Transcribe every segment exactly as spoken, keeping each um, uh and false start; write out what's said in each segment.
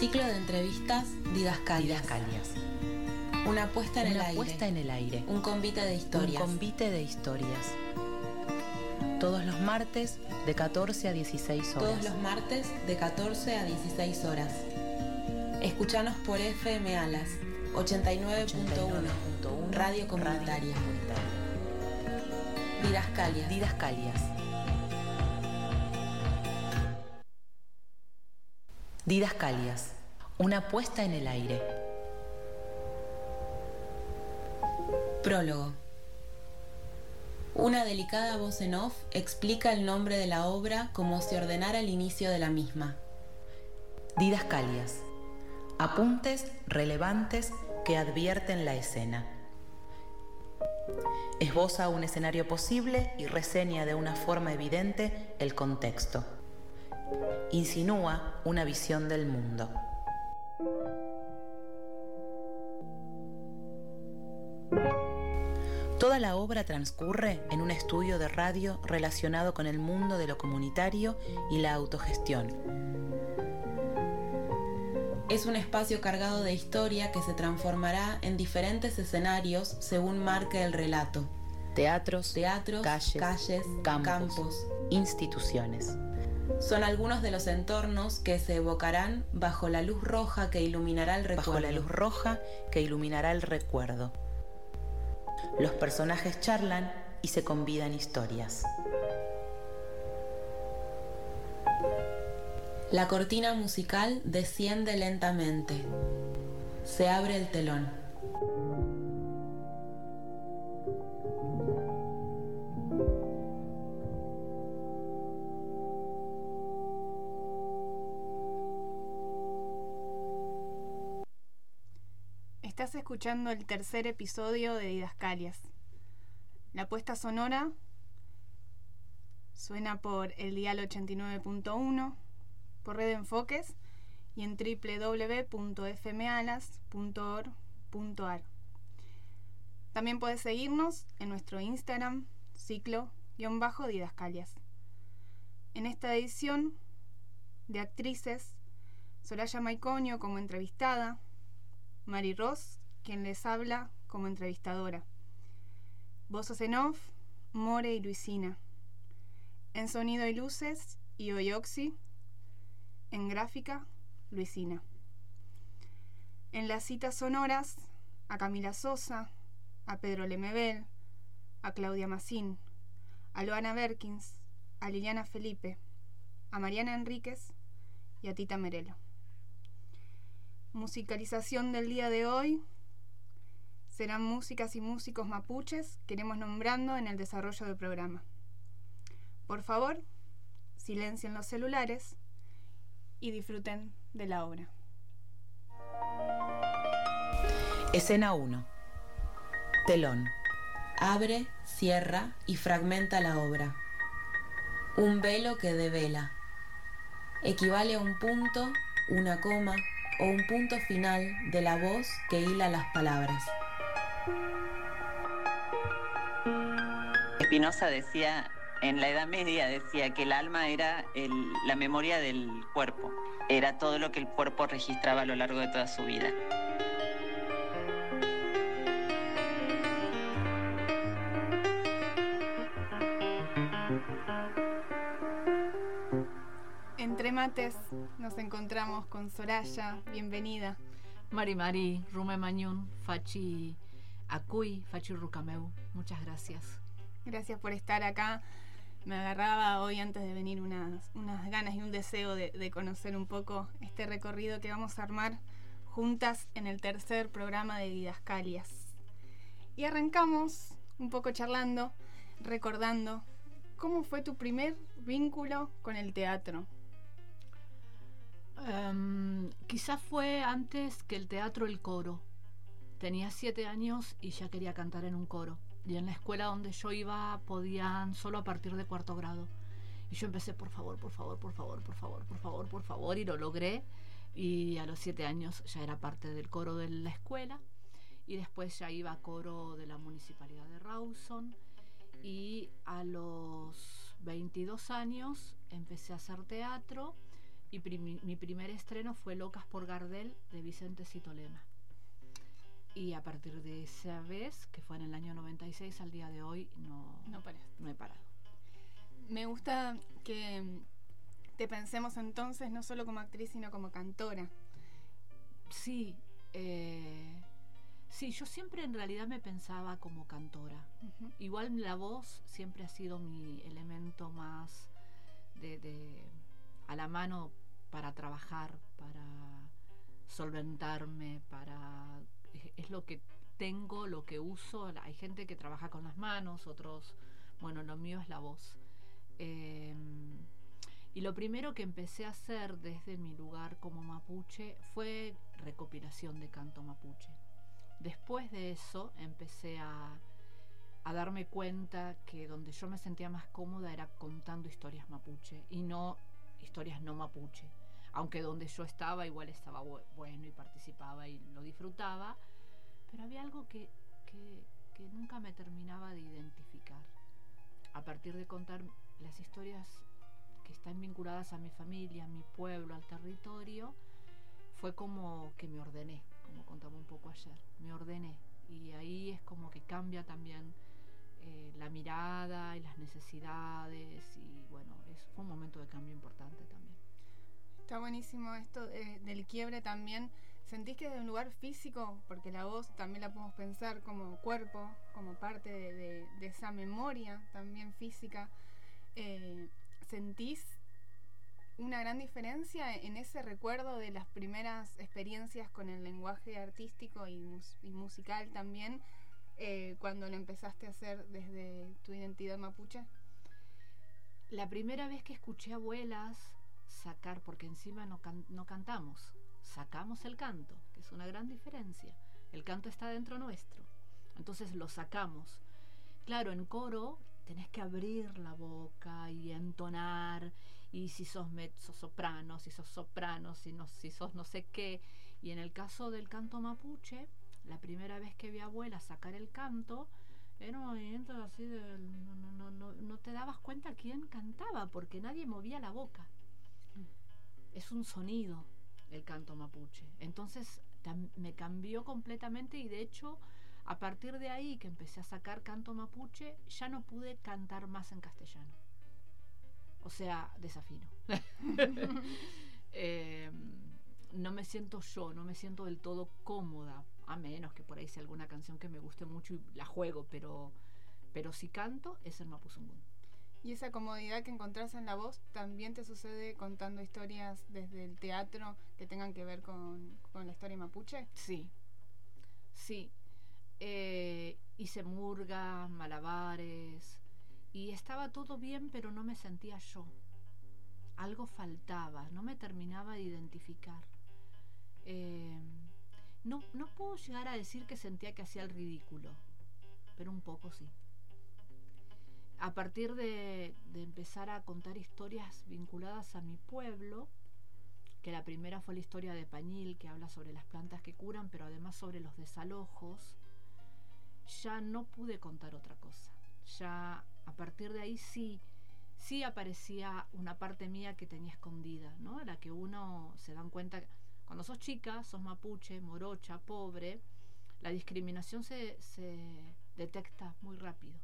Ciclo de entrevistas Didascalias. Didascalias. Una puesta en Una el aire. puesta en el aire. Un convite de historias. Un convite de historias. Todos los martes de catorce a dieciséis horas. Todos los martes de catorce a dieciséis horas. Escuchanos por F M Alas ochenta y nueve punto uno, Radio Comunitaria. Didascalias. Didascalias. Didascalias. Una puesta en el aire. Prólogo. Una delicada voz en off explica el nombre de la obra como si ordenara el inicio de la misma. Didascalias. Apuntes relevantes que advierten la escena. Esboza un escenario posible y reseña de una forma evidente el contexto. Insinúa una visión del mundo. Toda la obra transcurre en un estudio de radio relacionado con el mundo de lo comunitario y la autogestión. Es un espacio cargado de historia que se transformará en diferentes escenarios según marque el relato. Teatros, Teatros, calles, calles campos, campos, instituciones. Son algunos de los entornos que se evocarán bajo la luz roja que iluminará el recuerdo. Bajo la luz roja que iluminará el recuerdo. Los personajes charlan y se convidan historias. La cortina musical desciende lentamente. Se abre el telón. Estás escuchando el tercer episodio de Didascalias. La puesta sonora suena por el dial ochenta y nueve punto uno, por Red Enfoques y en doble u doble u doble u punto f m alas punto org punto a r. También puedes seguirnos en nuestro Instagram, ciclo-didascalias. En esta edición de actrices, Soraya Maiconio como entrevistada, Mari Ross, quien les habla como entrevistadora. Voces en off, More y Luisina. En sonido y luces, Io y Oxy. En gráfica, Luisina. En las citas sonoras, a Camila Sosa, a Pedro Lemebel, a Claudia Massín, a Loana Berkins, a Liliana Felipe, a Mariana Enríquez y a Tita Merelo. Musicalización del día de hoy serán músicas y músicos mapuches que iremos nombrando en el desarrollo del programa. Por favor, silencien los celulares y disfruten de la obra. Escena uno. Telón. Abre, cierra y fragmenta la obra. Un velo que devela. Equivale a un punto, una coma o un punto final de la voz que hila las palabras. Spinoza decía, en la Edad Media decía que el alma era el, la memoria del cuerpo, era todo lo que el cuerpo registraba a lo largo de toda su vida. Entre mates nos encontramos con Soraya, bienvenida. Mari Mari, Rume Mañún, Fachi Acuy, Fachi Rucameu, muchas gracias. Gracias por estar acá. Me agarraba hoy antes de venir unas, unas ganas y un deseo de, de conocer un poco este recorrido que vamos a armar juntas en el tercer programa de Didascalias. Y arrancamos un poco charlando, recordando cómo fue tu primer vínculo con el teatro. Um, quizás fue antes que el teatro, el coro. Tenía siete años y ya quería cantar en un coro. Y en la escuela donde yo iba podían solo a partir de cuarto grado. Y yo empecé, por favor, por favor, por favor, por favor, por favor, por favor, y lo logré. Y a los siete años ya era parte del coro de la escuela. Y después ya iba a coro de la Municipalidad de Rawson. Y a los veintidós años empecé a hacer teatro y prim- mi primer estreno fue Locas por Gardel de Vicente Citolema. Y a partir de esa vez, que fue en el año noventa y seis, al día de hoy no, No paraste. no he parado. Me gusta que te pensemos entonces no solo como actriz, sino como cantora. Sí, eh, sí, yo siempre en realidad me pensaba como cantora. Uh-huh. Igual la voz siempre ha sido mi elemento más de, de a la mano para trabajar, para solventarme, para es, es lo que tengo, lo que uso. Hay gente que trabaja con las manos, otros, bueno, lo mío es la voz. Eh, y lo primero que empecé a hacer desde mi lugar como mapuche fue recopilación de canto mapuche. Después de eso empecé a, a darme cuenta que donde yo me sentía más cómoda era contando historias mapuche y no historias no mapuche. Aunque donde yo estaba igual estaba bueno y participaba y lo disfrutaba, pero había algo que, que, que nunca me terminaba de identificar. A partir de contar las historias que están vinculadas a mi familia, a mi pueblo, al territorio, fue como que me ordené, como contaba un poco ayer, me ordené. Y ahí es como que cambia también eh, la mirada y las necesidades y bueno, es, fue un momento de cambio importante también. Está buenísimo esto eh, del quiebre también. ¿Sentís que desde un lugar físico, porque la voz también la podemos pensar como cuerpo, como parte de, de, de esa memoria también física, eh, ¿sentís una gran diferencia en ese recuerdo de las primeras experiencias con el lenguaje artístico y, mus- y musical también, eh, cuando lo empezaste a hacer desde tu identidad mapuche? La primera vez que escuché a abuelas sacar, porque encima no, can- no cantamos, sacamos el canto, que es una gran diferencia. El canto está dentro nuestro, entonces lo sacamos. Claro, en coro tenés que abrir la boca y entonar, y si sos mezzo soprano, si sos soprano, si, no, si sos no sé qué. Y en el caso del canto mapuche, la primera vez que vi a abuela sacar el canto, era un movimiento así de... No, no, no, no, no te dabas cuenta quién cantaba, porque nadie movía la boca. Es un sonido el canto mapuche. Entonces tam- me cambió completamente y de hecho a partir de ahí que empecé a sacar canto mapuche ya no pude cantar más en castellano. O sea, desafino. eh, no me siento yo, no me siento del todo cómoda, a menos que por ahí sea alguna canción que me guste mucho y la juego, pero, pero si canto es el Mapuzungún. ¿Y esa comodidad que encontrás en la voz también te sucede contando historias desde el teatro que tengan que ver con, con la historia mapuche? Sí, sí. Eh, hice murgas, malabares, y estaba todo bien, pero no me sentía yo. Algo faltaba, no me terminaba de identificar. Eh, no, no puedo llegar a decir que sentía que hacía el ridículo, pero un poco sí. A partir de, de empezar a contar historias vinculadas a mi pueblo, que la primera fue la historia de Pañil, que habla sobre las plantas que curan, pero además sobre los desalojos, ya no pude contar otra cosa. Ya a partir de ahí sí, sí aparecía una parte mía que tenía escondida, ¿no? La que uno se dan cuenta, cuando sos chica, sos mapuche, morocha, pobre, la discriminación se, se detecta muy rápido.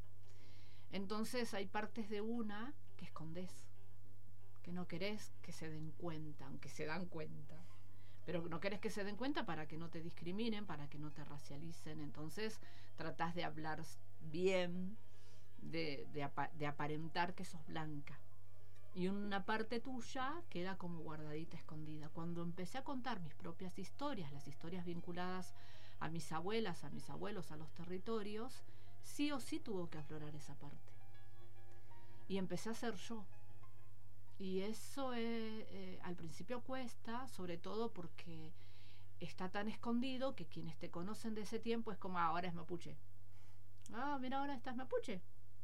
Entonces hay partes de una que escondés, que no querés que se den cuenta, aunque se dan cuenta. Pero no querés que se den cuenta para que no te discriminen, para que no te racialicen. Entonces tratás de hablar bien, de, de, apa- de aparentar que sos blanca. Y una parte tuya queda como guardadita, escondida. Cuando empecé a contar mis propias historias, las historias vinculadas a mis abuelas, a mis abuelos, a los territorios, sí o sí tuvo que aflorar esa parte. Y empecé a ser yo. Y eso eh, eh, al principio cuesta, sobre todo porque está tan escondido que quienes te conocen de ese tiempo es como, ah, ahora es mapuche. Ah, mira, ahora estás mapuche.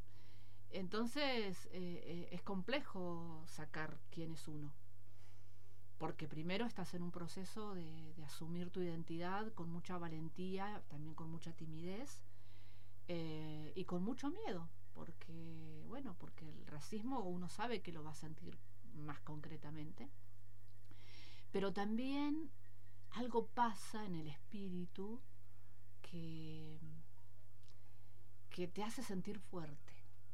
Entonces eh, eh, es complejo sacar quién es uno. Porque primero estás en un proceso de, de asumir tu identidad con mucha valentía, también con mucha timidez eh, y con mucho miedo. Porque, bueno, porque el racismo uno sabe que lo va a sentir más concretamente. pero también algo pasa en el espíritu que, que te hace sentir fuerte.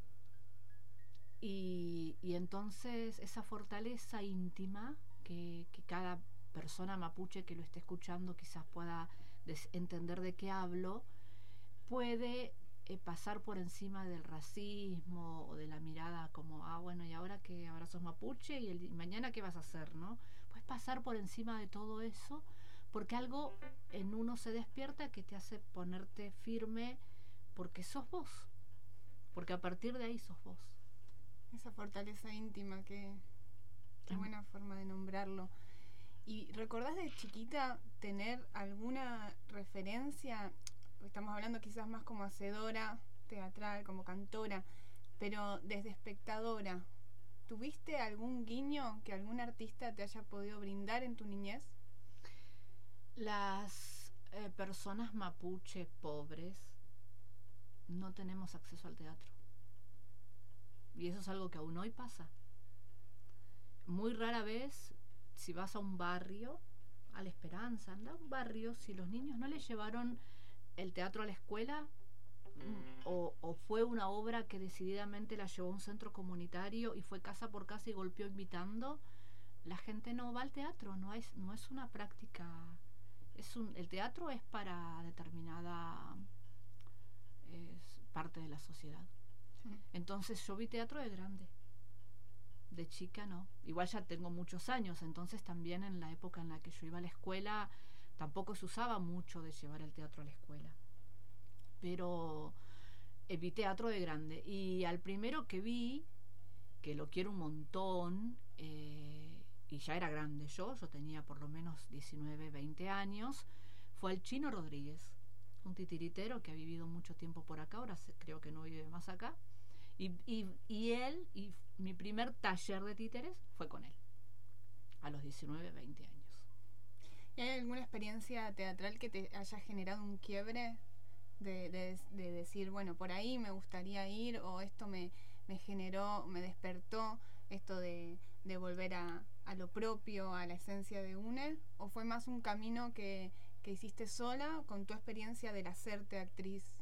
Y, y entonces esa fortaleza íntima que, que cada persona mapuche que lo esté escuchando quizás pueda des- entender de qué hablo, puede eh, pasar por encima del racismo o de la mirada como, ah, bueno, y ahora que ahora sos mapuche y, el, y mañana qué vas a hacer, ¿no? Puedes pasar por encima de todo eso porque algo en uno se despierta que te hace ponerte firme porque sos vos, porque a partir de ahí sos vos. Esa fortaleza íntima, que qué buena forma de nombrarlo. ¿Y recordás de chiquita tener alguna referencia? Estamos hablando quizás más como hacedora teatral, como cantora, pero desde espectadora, ¿tuviste algún guiño que algún artista te haya podido brindar en tu niñez? Las eh, personas mapuche pobres no tenemos acceso al teatro. Y eso es algo que aún hoy pasa. Muy rara vez, si vas a un barrio, a La Esperanza, anda a un barrio, si los niños no les llevaron el teatro a la escuela, o, o fue una obra que decididamente la llevó a un centro comunitario y fue casa por casa y golpeó invitando, la gente no va al teatro, no es, no es una práctica. Es un, el teatro es para determinada es parte de la sociedad. Entonces yo vi teatro de grande, de chica no. Igual ya tengo muchos años, entonces también en la época en la que yo iba a la escuela tampoco se usaba mucho de llevar el teatro a la escuela. Pero eh, vi teatro de grande. Y al primero que vi, que lo quiero un montón, eh, y ya era grande yo, yo tenía por lo menos diecinueve, veinte años, fue el Chino Rodríguez, un titiritero que ha vivido mucho tiempo por acá, ahora creo que no vive más acá. Y, y, y él, y mi primer taller de títeres fue con él, a los diecinueve, veinte años. ¿Y hay alguna experiencia teatral que te haya generado un quiebre? De, de, de decir, bueno, por ahí me gustaría ir, o esto me, me generó, me despertó esto de, de volver a, a lo propio, a la esencia de UNE, o fue más un camino que, que hiciste sola con tu experiencia del hacerte actriz?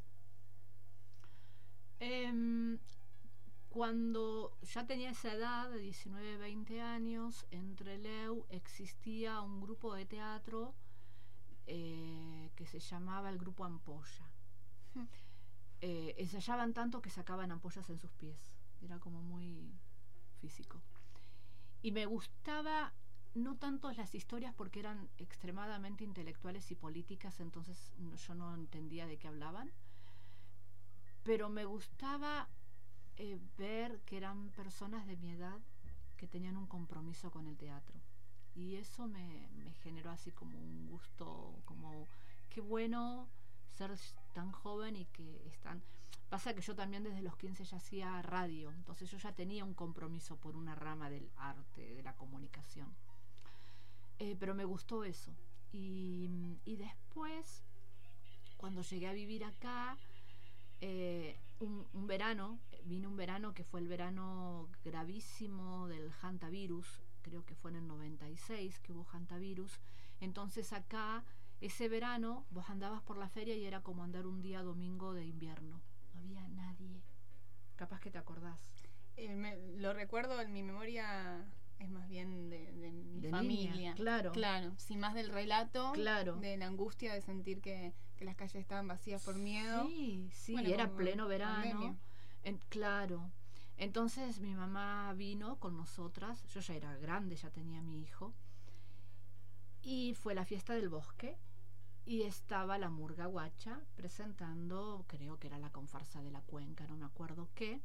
Eh, Cuando ya tenía esa edad de diecinueve, veinte años, en Trelew existía un grupo de teatro eh, que se llamaba el Grupo Ampolla. Eh, ensayaban tanto que sacaban ampollas en sus pies. Era como muy físico. Y me gustaba no tanto las historias porque eran extremadamente intelectuales y políticas, entonces no, yo no entendía de qué hablaban. Pero me gustaba Eh, ver que eran personas de mi edad que tenían un compromiso con el teatro, y eso me, me generó así como un gusto, como qué bueno ser tan joven y que están. Pasa que yo también desde los quince ya hacía radio, entonces yo ya tenía un compromiso por una rama del arte, de la comunicación, eh, pero me gustó eso. Y, y después, cuando llegué a vivir acá, Eh, un, un verano, vine un verano que fue el verano gravísimo del hantavirus, creo que fue en el noventa y seis que hubo hantavirus. Entonces acá, ese verano, vos andabas por la feria y era como andar un día domingo de invierno, no había nadie. Capaz que te acordás. Eh, me, lo recuerdo, en mi memoria es más bien de, de mi de familia. Niña, claro. Claro, sí, más del relato, claro. de la angustia de sentir que, que las calles estaban vacías por miedo. Sí, sí, bueno, era pleno verano. En, claro. Entonces mi mamá vino con nosotras, yo ya era grande, ya tenía mi hijo, y fue la fiesta del bosque, y estaba la Murga Guacha presentando, creo que era la comparsa de la Cuenca, no me acuerdo qué.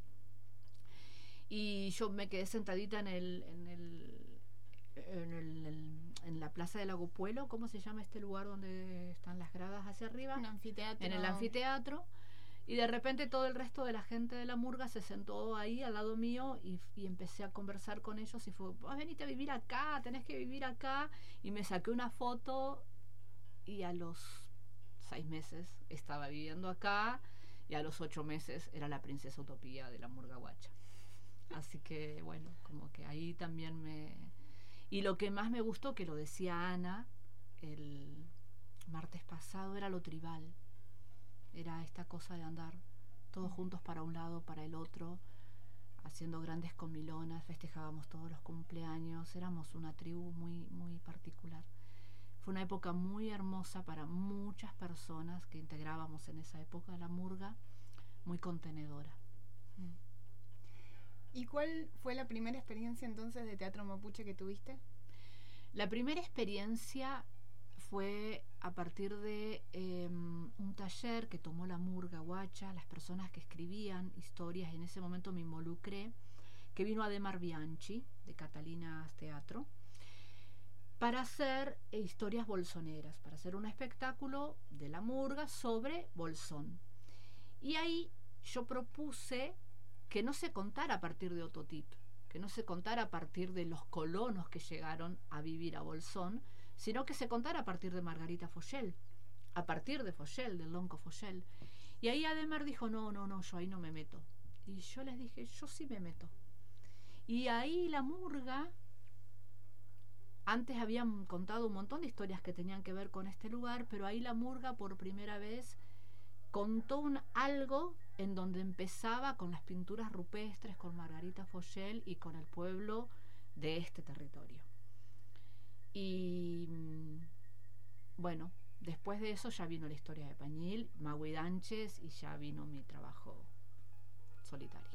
Y yo me quedé sentadita en el en el en, el, el, en la plaza del Lago Puelo, ¿cómo se llama este lugar donde están las gradas hacia arriba? Un anfiteatro. En el anfiteatro. Y de repente todo el resto de la gente de la Murga se sentó ahí al lado mío, y, y empecé a conversar con ellos y fue, vos venite a vivir acá, tenés que vivir acá. Y me saqué una foto y a los seis meses estaba viviendo acá, y a los ocho meses era la princesa Utopía de la Murga Guacha. Así que bueno, como que ahí también me... Y lo que más me gustó, que lo decía Ana el martes pasado, era lo tribal. Era esta cosa de andar todos juntos para un lado, para el otro, haciendo grandes comilonas, festejábamos todos los cumpleaños, éramos una tribu muy, muy particular. Fue una época muy hermosa para muchas personas que integrábamos en esa época de la murga, muy contenedora. ¿Y cuál fue la primera experiencia entonces de teatro mapuche que tuviste? La primera experiencia fue a partir de eh, un taller que tomó la murga guacha, las personas que escribían historias, y en ese momento me involucré, que vino Ademar Bianchi, de Catalinas Teatro, para hacer eh, historias bolsoneras, para hacer un espectáculo de la murga sobre Bolsón. Y ahí yo propuse que no se contara a partir de Ototip, que no se contara a partir de los colonos que llegaron a vivir a Bolsón, sino que se contara a partir de Margarita Foyel, a partir de Foyel, del Lonco Foyel. Y ahí Ademar dijo, no, no, no, yo ahí no me meto. Y yo les dije, yo sí me meto. Y ahí la murga, antes habían contado un montón de historias que tenían que ver con este lugar, pero ahí la murga por primera vez contó un, algo en donde empezaba con las pinturas rupestres, con Margarita Foyel y con el pueblo de este territorio. Y bueno, después de eso ya vino la historia de Pañil, Magui Danches, y ya vino mi trabajo solitario.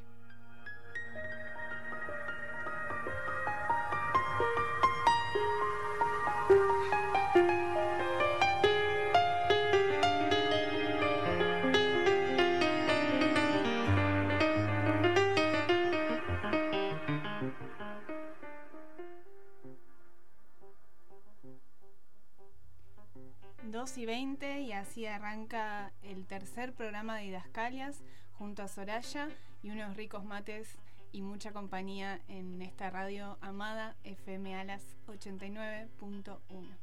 dos y veinte, y así arranca el tercer programa de Didascalias junto a Soraya y unos ricos mates y mucha compañía en esta radio amada F M Alas ochenta y nueve punto uno.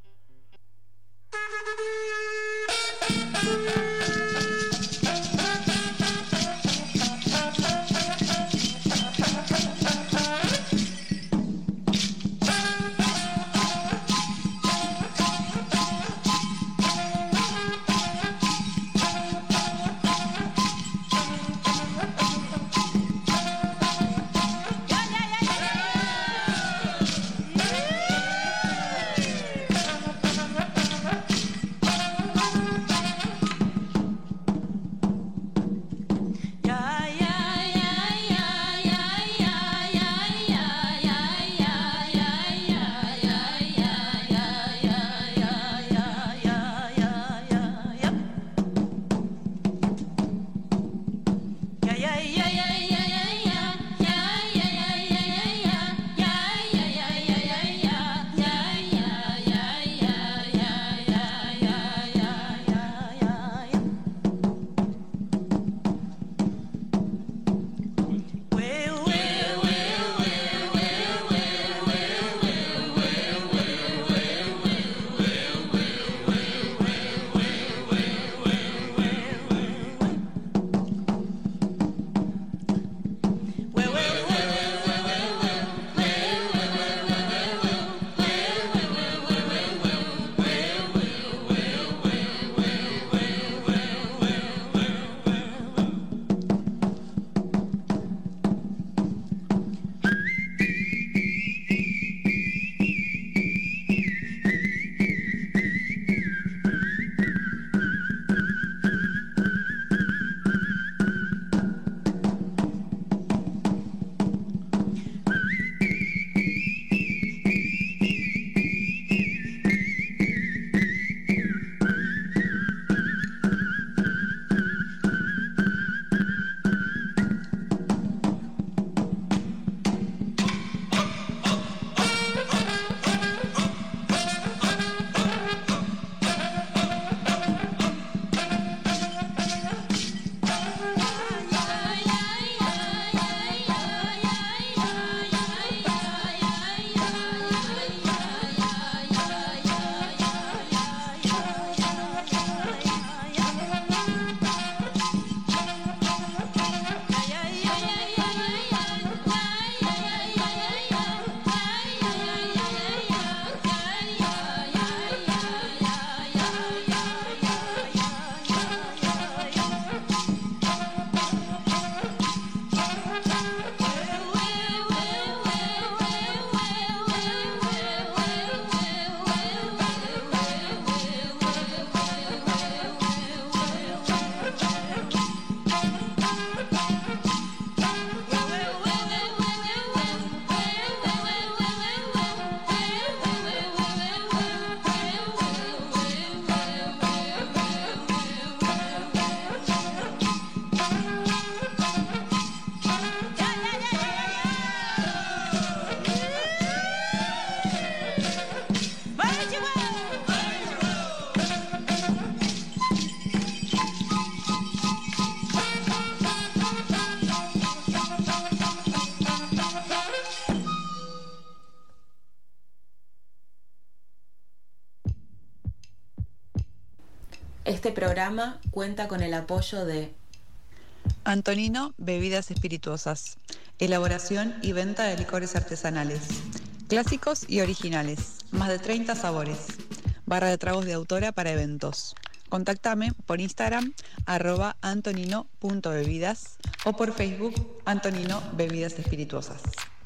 Este programa cuenta con el apoyo de Antonino Bebidas Espirituosas, elaboración y venta de licores artesanales, clásicos y originales, más de treinta sabores, barra de tragos de autora para eventos. Contactame por Instagram, arroba antonino.bebidas o por Facebook, Antonino Bebidas Espirituosas.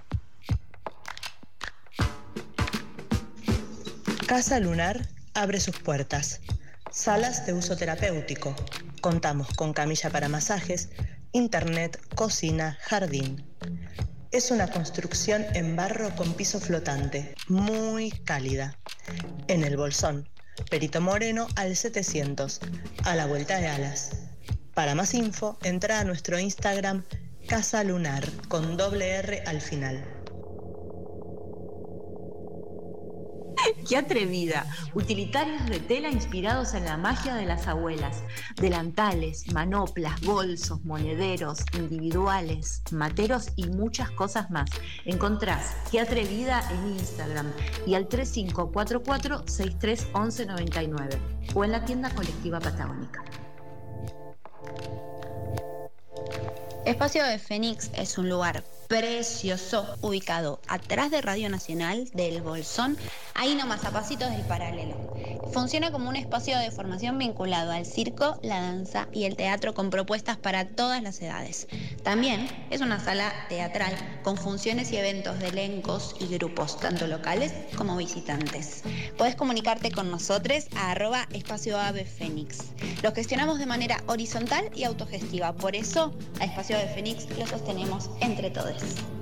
Casa Lunar abre sus puertas. Salas de uso terapéutico. Contamos con camilla para masajes, internet, cocina, jardín. Es una construcción en barro con piso flotante, muy cálida. En el Bolsón, Perito Moreno al setecientos, a la vuelta de Alas. Para más info, entra a nuestro Instagram Casa Lunar con doble R al final. ¡Qué atrevida! Utilitarios de tela inspirados en la magia de las abuelas. Delantales, manoplas, bolsos, monederos, individuales, materos y muchas cosas más. Encontrás Qué Atrevida en Instagram y al tres cinco cuatro cuatro, seis tres uno uno nueve nueve o en la tienda colectiva patagónica. Espacio de Fénix es un lugar precioso ubicado atrás de Radio Nacional del Bolsón, ahí nomás a pasitos del Paralelo. Funciona como un espacio de formación vinculado al circo, la danza y el teatro con propuestas para todas las edades. También es una sala teatral con funciones y eventos de elencos y grupos, tanto locales como visitantes. Podés comunicarte con nosotros a arroba espacio ave fénix. Lo gestionamos de manera horizontal y autogestiva, por eso a Espacio de Fénix lo sostenemos entre todos.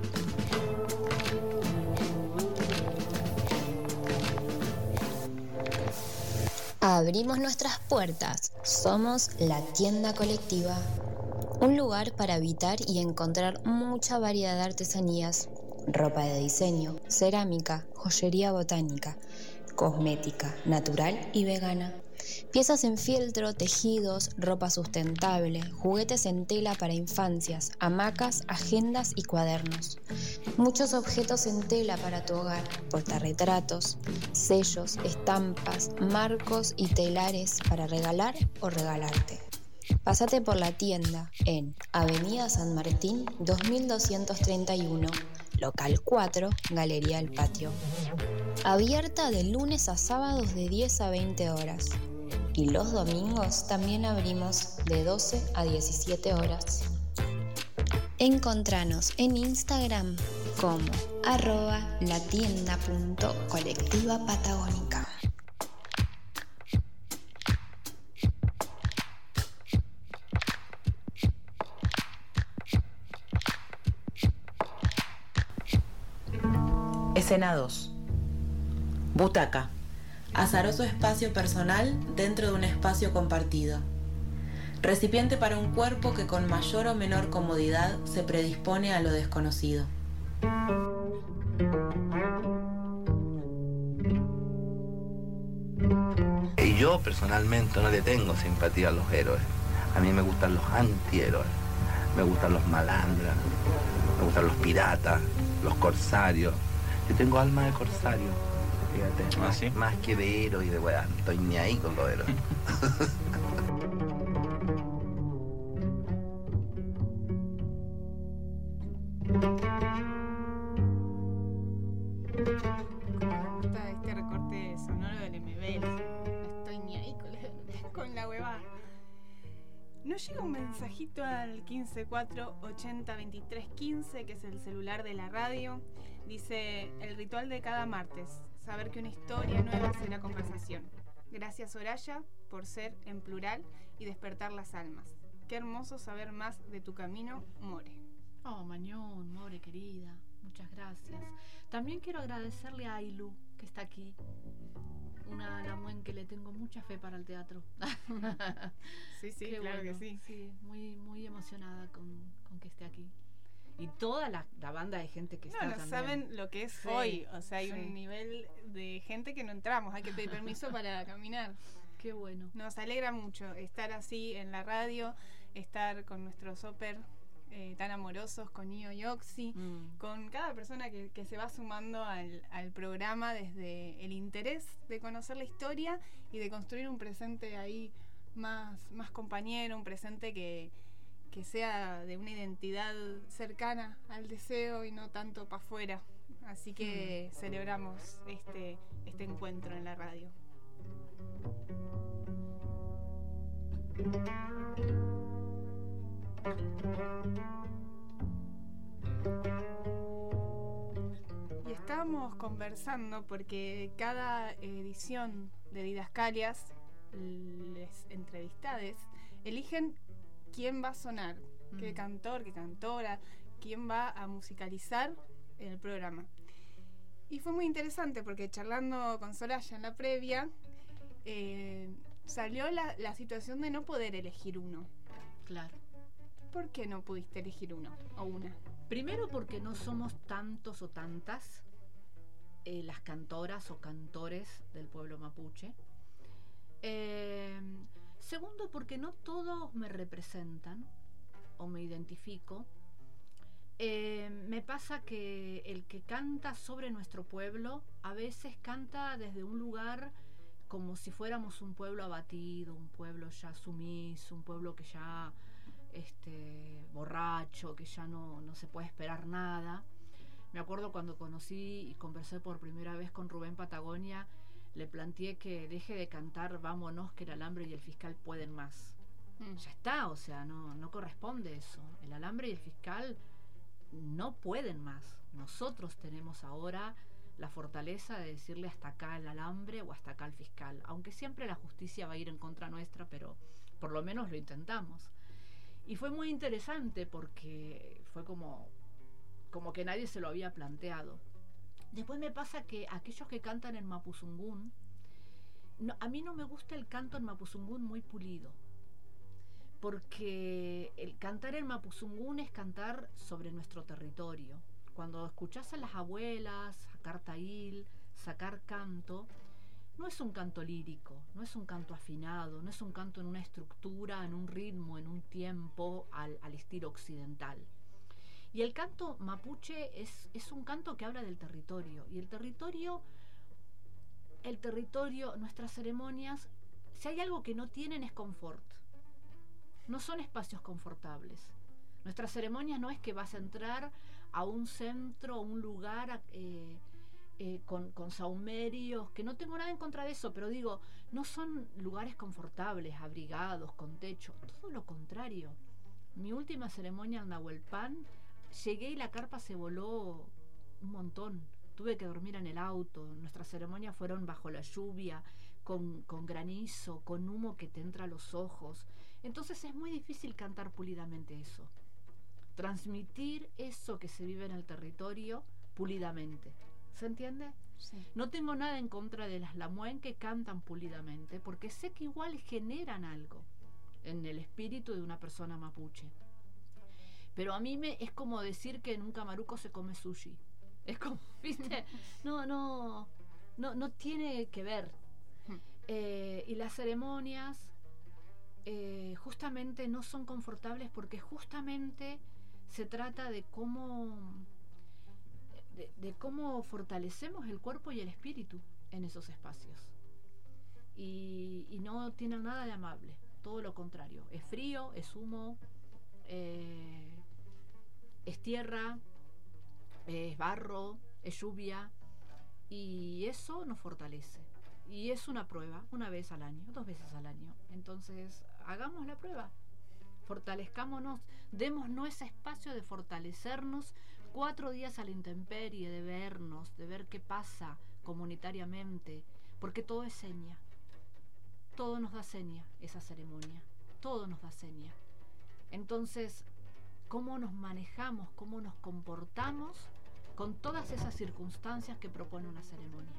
Abrimos nuestras puertas. Somos la tienda colectiva. Un lugar para habitar y encontrar mucha variedad de artesanías, ropa de diseño, cerámica, joyería botánica, cosmética, natural y vegana. Piezas en fieltro, tejidos, ropa sustentable, juguetes en tela para infancias, hamacas, agendas y cuadernos. Muchos objetos en tela para tu hogar, portarretratos, sellos, estampas, marcos y telares para regalar o regalarte. Pásate por la tienda en Avenida San Martín dos mil doscientos treinta y uno, local cuatro, Galería El Patio. Abierta de lunes a sábados de diez a veinte horas. Y los domingos también abrimos de doce a diecisiete horas. Encontranos en Instagram como arroba latienda.colectiva patagónica. Escena dos. Butaca. Azaroso espacio personal dentro de un espacio compartido. Recipiente para un cuerpo que con mayor o menor comodidad se predispone a lo desconocido. Y yo personalmente no le tengo simpatía a los héroes. A mí me gustan los antihéroes. Me gustan los malandras. Me gustan los piratas, los corsarios. Yo tengo alma de corsario. Fíjate, ¿Ah, más, sí? más que de héroe y de weá, no estoy ni ahí con los héroes. Me gusta este recorte sonoro del M B L. No estoy ni ahí con la, con la huevada. Nos llega un mensajito al quince cuatro ochenta veintitrés quince, que es el celular de la radio. Dice: el ritual de cada martes, saber que una historia nueva será conversación. Gracias, Soraya, por ser en plural y despertar las almas. Qué hermoso saber más de tu camino, More. Oh, Mañón, More querida, muchas gracias. También quiero agradecerle a Ailu, que está aquí, una Lamuen que le tengo mucha fe para el teatro. Sí, sí, Qué claro bueno. que sí. Sí, muy, muy emocionada con, con que esté aquí. Y toda la, la banda de gente que no, está no también. saben lo que es Sí, hoy. O sea, hay sí. un nivel de gente que no entramos. Hay que pedir permiso para caminar. Qué bueno. Nos alegra mucho estar así en la radio, estar con nuestros óper eh, tan amorosos, con Nio y Oxy, mm. con cada persona que, que se va sumando al, al programa desde el interés de conocer la historia y de construir un presente ahí más, más compañero, un presente que, que sea de una identidad cercana al deseo y no tanto para afuera. Así que mm. celebramos este, este encuentro en la radio. Y estábamos conversando porque cada edición de Didascalias, les entrevistades eligen quién va a sonar, mm. qué cantor, qué cantora, quién va a musicalizar el programa. Y fue muy interesante porque charlando con Soraya en la previa, eh, salió la, la situación de no poder elegir uno. Claro. ¿Por qué no pudiste elegir uno o una? Primero porque no somos tantos o tantas eh, las cantoras o cantores del pueblo mapuche. Eh, segundo porque no todos me representan o me identifico. Eh, me pasa que el que canta sobre nuestro pueblo a veces canta desde un lugar como si fuéramos un pueblo abatido, un pueblo ya sumiso, un pueblo que ya este, borracho, que ya no, no se puede esperar nada. Me acuerdo cuando conocí y conversé por primera vez con Rubén Patagonia, le planteé que deje de cantar Vámonos, que el alambre y el fiscal pueden más. Mm. Ya está, o sea, no, no corresponde eso. El alambre y el fiscal no pueden más. Nosotros tenemos ahora la fortaleza de decirle hasta acá el alambre o hasta acá el fiscal, aunque siempre la justicia va a ir en contra nuestra, pero por lo menos lo intentamos. Y fue muy interesante porque fue como, como que nadie se lo había planteado. Después me pasa que aquellos que cantan en mapuzungún, no, a mí no me gusta el canto en mapuzungún muy pulido, porque el cantar en mapuzungún es cantar sobre nuestro territorio. Cuando escuchás a las abuelas sacar taíl, sacar canto, no es un canto lírico, no es un canto afinado, no es un canto en una estructura, en un ritmo, en un tiempo al, al estilo occidental. Y el canto mapuche es, es un canto que habla del territorio. Y el territorio, el territorio, nuestras ceremonias, si hay algo que no tienen es confort. No son espacios confortables. Nuestras ceremonias no es que vas a entrar a un centro, a un lugar eh, eh, con, con saumerios, que no tengo nada en contra de eso, pero digo, no son lugares confortables, abrigados, con techo. Todo lo contrario. Mi última ceremonia en Nahuelpan, llegué y la carpa se voló un montón. Tuve que dormir en el auto. Nuestras ceremonias fueron bajo la lluvia, con, con granizo, con humo que te entra a los ojos. Entonces es muy difícil cantar pulidamente eso. Transmitir eso que se vive en el territorio pulidamente. ¿Se entiende? Sí. No tengo nada en contra de las lamuén que cantan pulidamente, porque sé que igual generan algo en el espíritu de una persona mapuche. Pero a mí me es como decir que en un camaruco se come sushi. Es como, ¿viste? No, no, no, no tiene que ver. Eh, y las ceremonias eh, justamente no son confortables porque justamente se trata de cómo, de, de cómo fortalecemos el cuerpo y el espíritu en esos espacios. Y, y no tienen nada de amable, todo lo contrario. Es frío, es humo, eh, es tierra, es barro, es lluvia, y eso nos fortalece. Y es una prueba, una vez al año, dos veces al año. Entonces, hagamos la prueba. Fortalezcámonos, démonos ese espacio de fortalecernos cuatro días a la intemperie, de vernos, de ver qué pasa comunitariamente, porque todo es seña. Todo nos da seña, esa ceremonia. Todo nos da seña. Entonces, ¿cómo nos manejamos, cómo nos comportamos con todas esas circunstancias que propone una ceremonia?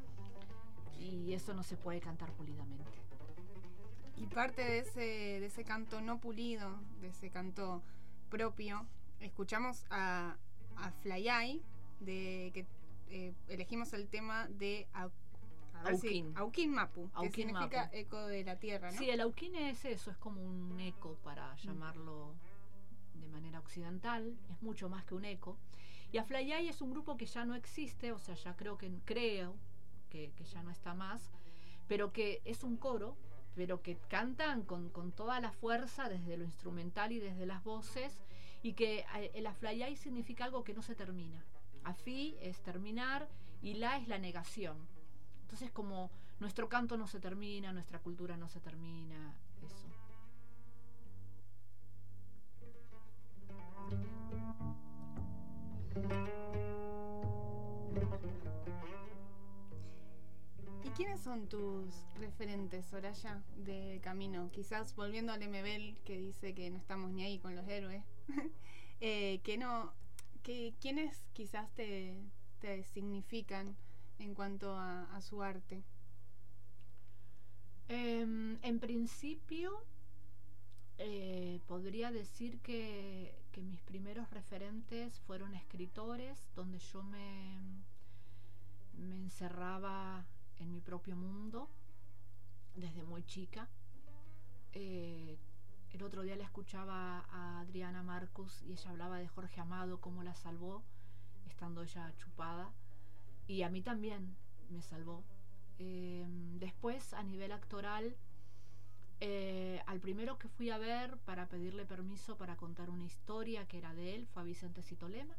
Y eso no se puede cantar pulidamente. Y parte de ese, de ese canto no pulido, de ese canto propio, escuchamos a, a Flayay, de que eh, elegimos el tema de a, a Auquín. Si, Auquín Mapu, que Auquín significa Mapu. Eco de la tierra, ¿no? Sí, el Auquín es eso, es como un eco, para llamarlo de manera occidental, es mucho más que un eco. Y a Flayay es un grupo que ya no existe, o sea, ya creo que creo que, que ya no está más, pero que es un coro pero que cantan con, con toda la fuerza desde lo instrumental y desde las voces, y que el aflayay significa algo que no se termina. Afi es terminar y la es la negación. Entonces, como nuestro canto no se termina, nuestra cultura no se termina, eso. ¿Y quiénes son tus referentes, Soraya, de camino? Quizás volviendo al M B L, que dice que no estamos ni ahí con los héroes, eh, que no, que quiénes quizás te, te significan en cuanto a, a su arte. Eh, en principio, eh, podría decir que, que mis primeros referentes fueron escritores, donde yo me, me encerraba en mi propio mundo desde muy chica. Eh, el otro día la escuchaba a Adriana Marcus y ella hablaba de Jorge Amado, cómo la salvó estando ella chupada, y a mí también me salvó. Eh, después, a nivel actoral, eh, al primero que fui a ver para pedirle permiso para contar una historia que era de él fue a Vicente Citolema,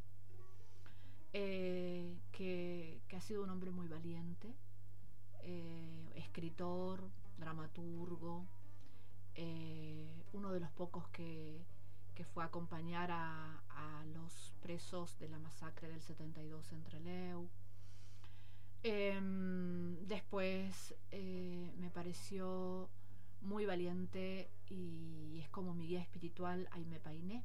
eh, que, que ha sido un hombre muy valiente, eh, escritor, dramaturgo, eh, uno de los pocos que, que fue a acompañar a, a los presos de la masacre del setenta y dos en Trelew. Eh, después eh, me pareció muy valiente y es como mi guía espiritual Aimé Painé.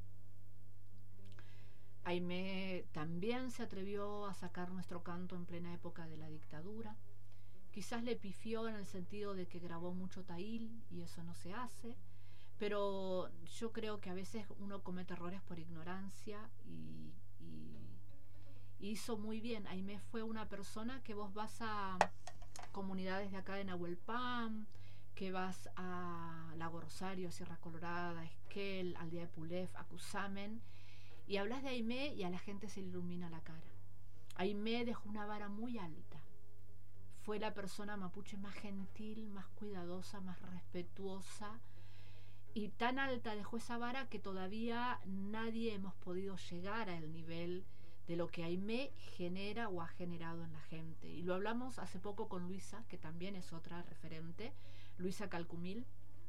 Aimé también se atrevió a sacar nuestro canto en plena época de la dictadura. Quizás le pifió en el sentido de que grabó mucho taíl y eso no se hace, pero yo creo que a veces uno comete errores por ignorancia y, y hizo muy bien. Aimé fue una persona que vos vas a comunidades de acá de Nahuelpan, que vas a Lago Rosario, Sierra Colorada, Esquel, Aldea de Pulef, a Cusamen, y hablas de Aimé y a la gente se le ilumina la cara. Aimé dejó una vara muy alta. Fue la persona mapuche más gentil, más cuidadosa, más respetuosa, y tan alta dejó esa vara que todavía nadie hemos podido llegar al nivel de lo que Aimé genera o ha generado en la gente. Y lo hablamos hace poco con Luisa, que también es otra referente, Luisa Calcumil,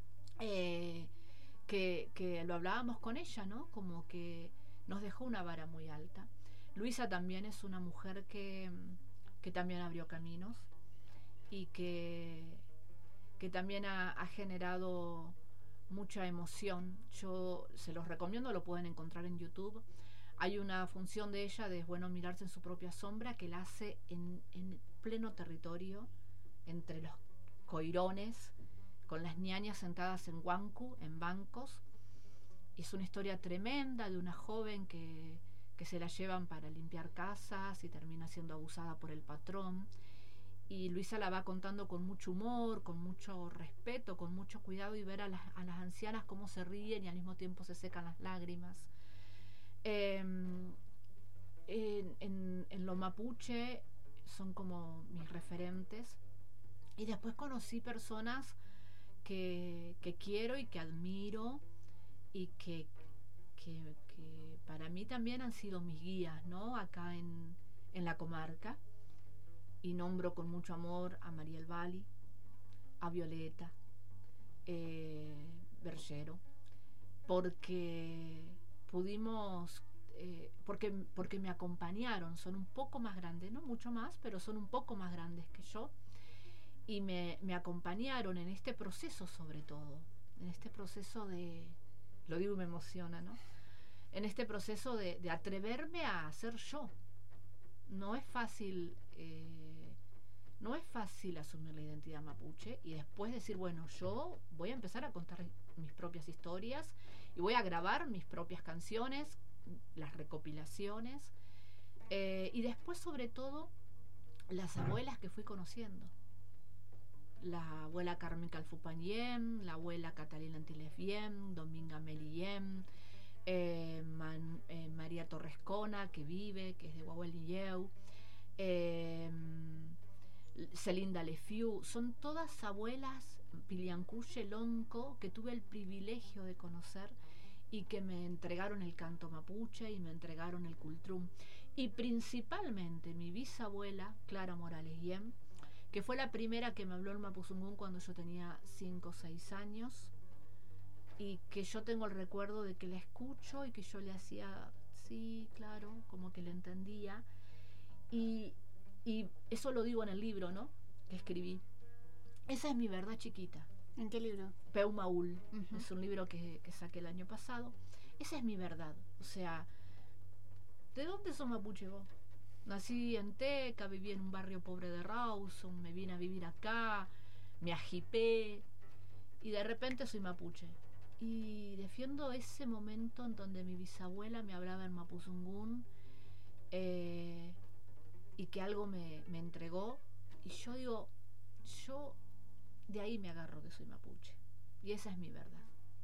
eh, que, que lo hablábamos con ella, ¿no? Como que nos dejó una vara muy alta. Luisa también es una mujer que, que también abrió caminos y que, que también ha, ha generado mucha emoción. Yo se los recomiendo, lo pueden encontrar en YouTube. Hay una función de ella de Es bueno mirarse en su propia sombra, que la hace en, en pleno territorio, entre los coirones, con las ñañas sentadas en huancu, en bancos. Y es una historia tremenda de una joven que, que se la llevan para limpiar casas y termina siendo abusada por el patrón. Y Luisa la va contando con mucho humor, con mucho respeto, con mucho cuidado, y ver a las, a las ancianas cómo se ríen y al mismo tiempo se secan las lágrimas. Eh, en, en, en lo mapuche son como mis referentes, y después conocí personas que, que quiero y que admiro y que, que, que para mí también han sido mis guías, ¿no? Acá en, en la comarca, y nombro con mucho amor a Mariel Bali, a Violeta eh, Bergero, porque pudimos, eh, porque, porque me acompañaron. Son un poco más grandes, no mucho más, pero son un poco más grandes que yo, y me, me acompañaron en este proceso, sobre todo, en este proceso de, lo digo y me emociona, ¿no? En este proceso de, de atreverme a ser yo. No es fácil, eh, no es fácil asumir la identidad mapuche y después decir, bueno, yo voy a empezar a contar mis propias historias y voy a grabar mis propias canciones, las recopilaciones, eh, y después, sobre todo, las abuelas que fui conociendo. La abuela Carmen Calfupanyem, la abuela Catalina Antilles Bien, Dominga Melillem, Eh, Man, eh, María Torrescona, que vive, que es de Guahuelilleu, eh, Celinda Lefiu. Son todas abuelas Pillancuye Lonco, que tuve el privilegio de conocer y que me entregaron el canto mapuche y me entregaron el cultrum. Y principalmente mi bisabuela, Clara Morales Guillén, que fue la primera que me habló el mapuzungún cuando yo tenía cinco o seis años, y que yo tengo el recuerdo de que la escucho y que yo le hacía, sí, claro, como que le entendía. Y, y eso lo digo en el libro, ¿no?, que escribí. Esa es mi verdad chiquita. ¿En qué libro? Peumaul. Uh-huh. Es un libro que, que saqué el año pasado. Esa es mi verdad. O sea, ¿de dónde sos mapuche vos? Nací en Teca, viví en un barrio pobre de Rawson, me vine a vivir acá, me agipé y de repente soy mapuche. Y defiendo ese momento en donde mi bisabuela me hablaba en mapuzungún eh, y que algo me, me entregó. Y yo digo, yo de ahí me agarro que soy mapuche. Y esa es mi verdad.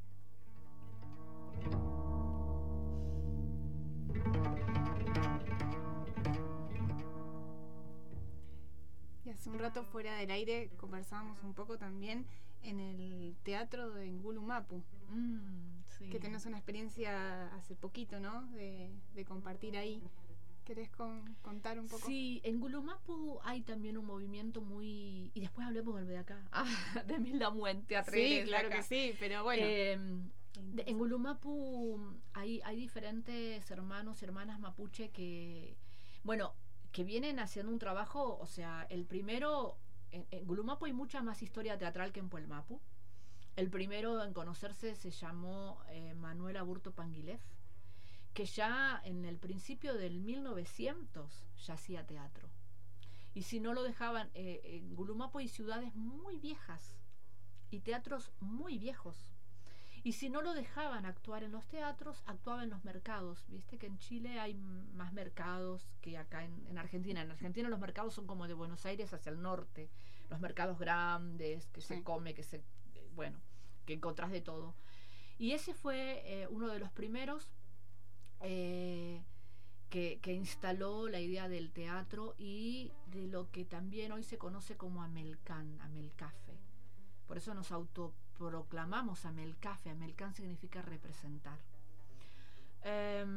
Y hace un rato fuera del aire conversábamos un poco también en el teatro de Ngulumapu, mm, sí. que tenés una experiencia hace poquito, ¿no?, de, de compartir ahí. ¿Querés con, contar un poco? Sí, en Ngulumapu hay también un movimiento muy... Y después hablemos del de acá, ah, de Mildamuén, teatreles. Sí, claro que sí, pero bueno. Eh, de, en Ngulumapu hay, hay diferentes hermanos y hermanas mapuche que... Bueno, que vienen haciendo un trabajo, o sea, el primero... En, en Ngulumapu hay mucha más historia teatral que en Puelmapu. El primero en conocerse se llamó eh, Manuel Aburto Panguilef, que ya en el principio del mil novecientos ya hacía teatro. Y si no lo dejaban, eh, en Ngulumapu hay ciudades muy viejas y teatros muy viejos. Y si no lo dejaban actuar en los teatros, actuaba en los mercados. Viste que en Chile hay más mercados que acá en, en Argentina. En Argentina los mercados son como de Buenos Aires hacia el norte. Los mercados grandes, que sí. se come, que se... Eh, bueno, que encontrás de todo. Y ese fue eh, uno de los primeros Eh, que, que instaló la idea del teatro y de lo que también hoy se conoce como Amelcán, Amelcafe. Por eso nos autoproclamamos Amelcafe. Amelcán significa representar. Eh,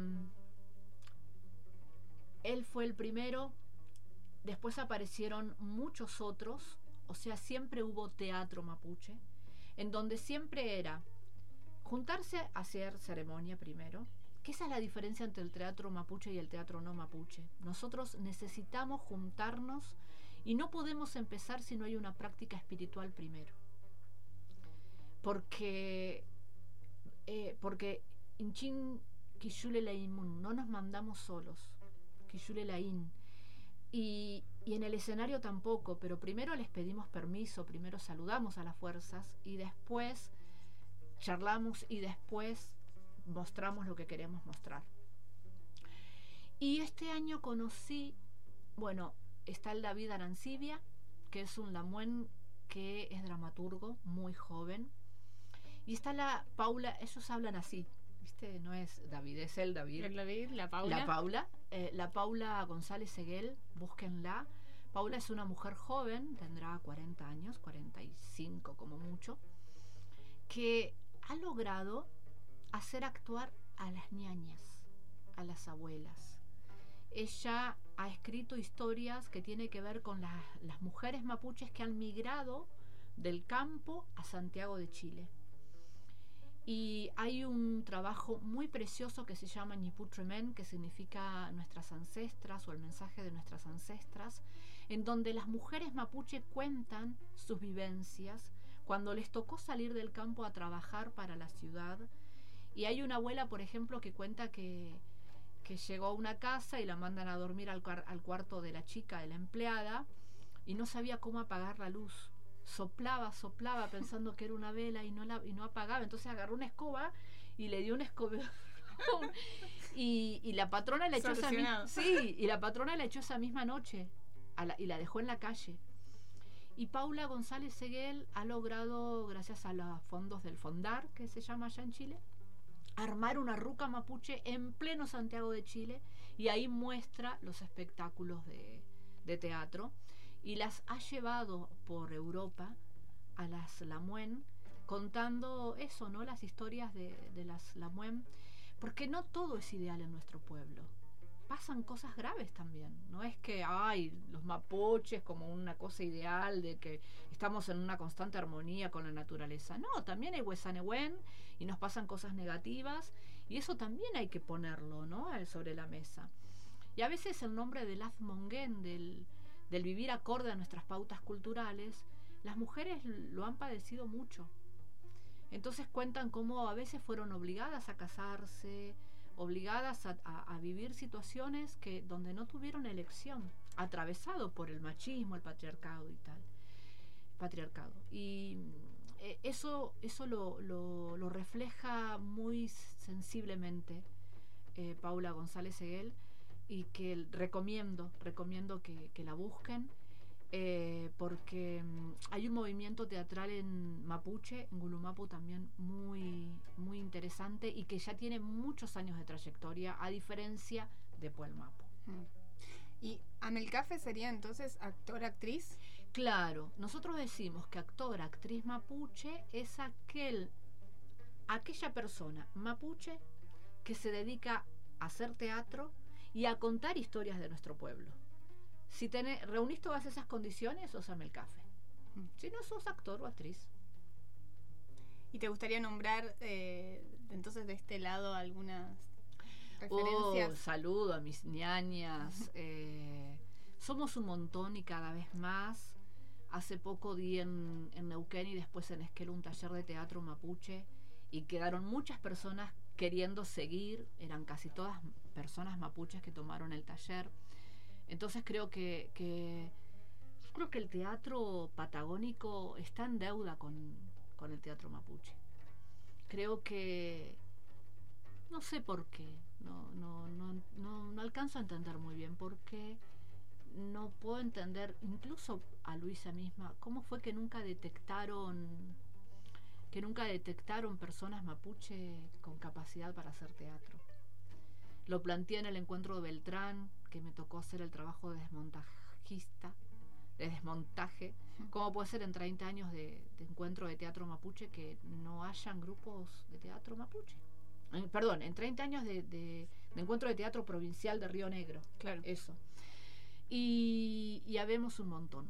él fue el primero, después aparecieron muchos otros, o sea, siempre hubo teatro mapuche, en donde siempre era juntarse a hacer ceremonia primero, que esa es la diferencia entre el teatro mapuche y el teatro no mapuche. Nosotros necesitamos juntarnos y no podemos empezar si no hay una práctica espiritual primero. Porque eh, porque Inchin Kishule Laimun, no nos mandamos solos. Kishule Lain. Y, y en el escenario tampoco, pero primero les pedimos permiso, primero saludamos a las fuerzas y después charlamos y después mostramos lo que queremos mostrar. Y este año conocí, bueno, está el David Arancibia, que es un lamuén que es dramaturgo, muy joven, y está la Paula, ellos hablan así, ¿viste? No es David, es el David. El David, la Paula. La Paula, eh, la Paula González Seguel, búsquenla. Paula es una mujer joven, tendrá cuarenta años, cuarenta y cinco como mucho, que ha logrado hacer actuar a las ñañas, a las abuelas. Ella ha escrito historias que tienen que ver con las, las mujeres mapuches que han migrado del campo a Santiago de Chile. Y hay un trabajo muy precioso que se llama Ñiputremen, que significa nuestras ancestras o el mensaje de nuestras ancestras, en donde las mujeres mapuche cuentan sus vivencias cuando les tocó salir del campo a trabajar para la ciudad. Y hay una abuela, por ejemplo, que cuenta que, que llegó a una casa y la mandan a dormir al, al cuarto de la chica, de la empleada, y no sabía cómo apagar la luz. Soplaba, soplaba, pensando que era una vela y no, la, y no apagaba. Entonces agarró una escoba y le dio una escoba. y, y la patrona la echó esa misma, sí, y la patrona la echó esa misma noche a la, y la dejó en la calle. Y Paula González Seguel ha logrado, gracias a los fondos del Fondar, que se llama allá en Chile, armar una ruca mapuche en pleno Santiago de Chile, y ahí muestra los espectáculos de, de teatro y las ha llevado por Europa a las Lamuen, contando eso, ¿no? Las historias de, de las Lamuen, porque no todo es ideal en nuestro pueblo. Pasan cosas graves también. No es que hay los mapuches como una cosa ideal de que estamos en una constante armonía con la naturaleza. No, también hay huesanehuen y nos pasan cosas negativas, y eso también hay que ponerlo, ¿no? Sobre la mesa. Y a veces el nombre del Azmongen, del, del vivir acorde a nuestras pautas culturales, las mujeres lo han padecido mucho. Entonces cuentan cómo a veces fueron obligadas a casarse, obligadas a, a, a vivir situaciones que donde no tuvieron elección, atravesado por el machismo, el patriarcado y tal. Patriarcado. Y eh, eso, eso lo, lo, lo refleja muy sensiblemente eh, Paula González Seguel, y que recomiendo, recomiendo que, que la busquen, eh, porque um, hay un movimiento teatral en mapuche, en Gulumapu también muy, muy interesante, y que ya tiene muchos años de trayectoria, a diferencia de Puelmapu. Mm. ¿Y Amelcafe sería entonces actor-actriz? Claro, nosotros decimos que actor, actriz mapuche es aquel, aquella persona mapuche que se dedica a hacer teatro y a contar historias de nuestro pueblo. Si tenés, reunís todas esas condiciones, sos Amelcafe. Mm. Si no, sos actor o actriz. ¿Y te gustaría nombrar eh, entonces de este lado algunas referencias? Oh, saludo a mis ñañas. eh, somos un montón y cada vez más. Hace poco di en, en Neuquén y después en Esquel un taller de teatro mapuche, y quedaron muchas personas queriendo seguir. Eran casi todas personas mapuches que tomaron el taller. Entonces creo que, que yo creo que el teatro patagónico está en deuda con, con el teatro mapuche. Creo que no sé por qué, no, no, no, no, no alcanzo a entender muy bien por qué. No puedo entender, incluso a Luisa misma, cómo fue que nunca detectaron que nunca detectaron personas mapuche con capacidad para hacer teatro. Lo planteé en el encuentro de Beltrán, que me tocó hacer el trabajo de desmontajista, de desmontaje. ¿Cómo puede ser en treinta años de, de encuentro de teatro mapuche que no hayan grupos de teatro mapuche? Eh, perdón, en treinta años de, de, de encuentro de teatro provincial de Río Negro. Claro. Eso. Y ya vemos un montón.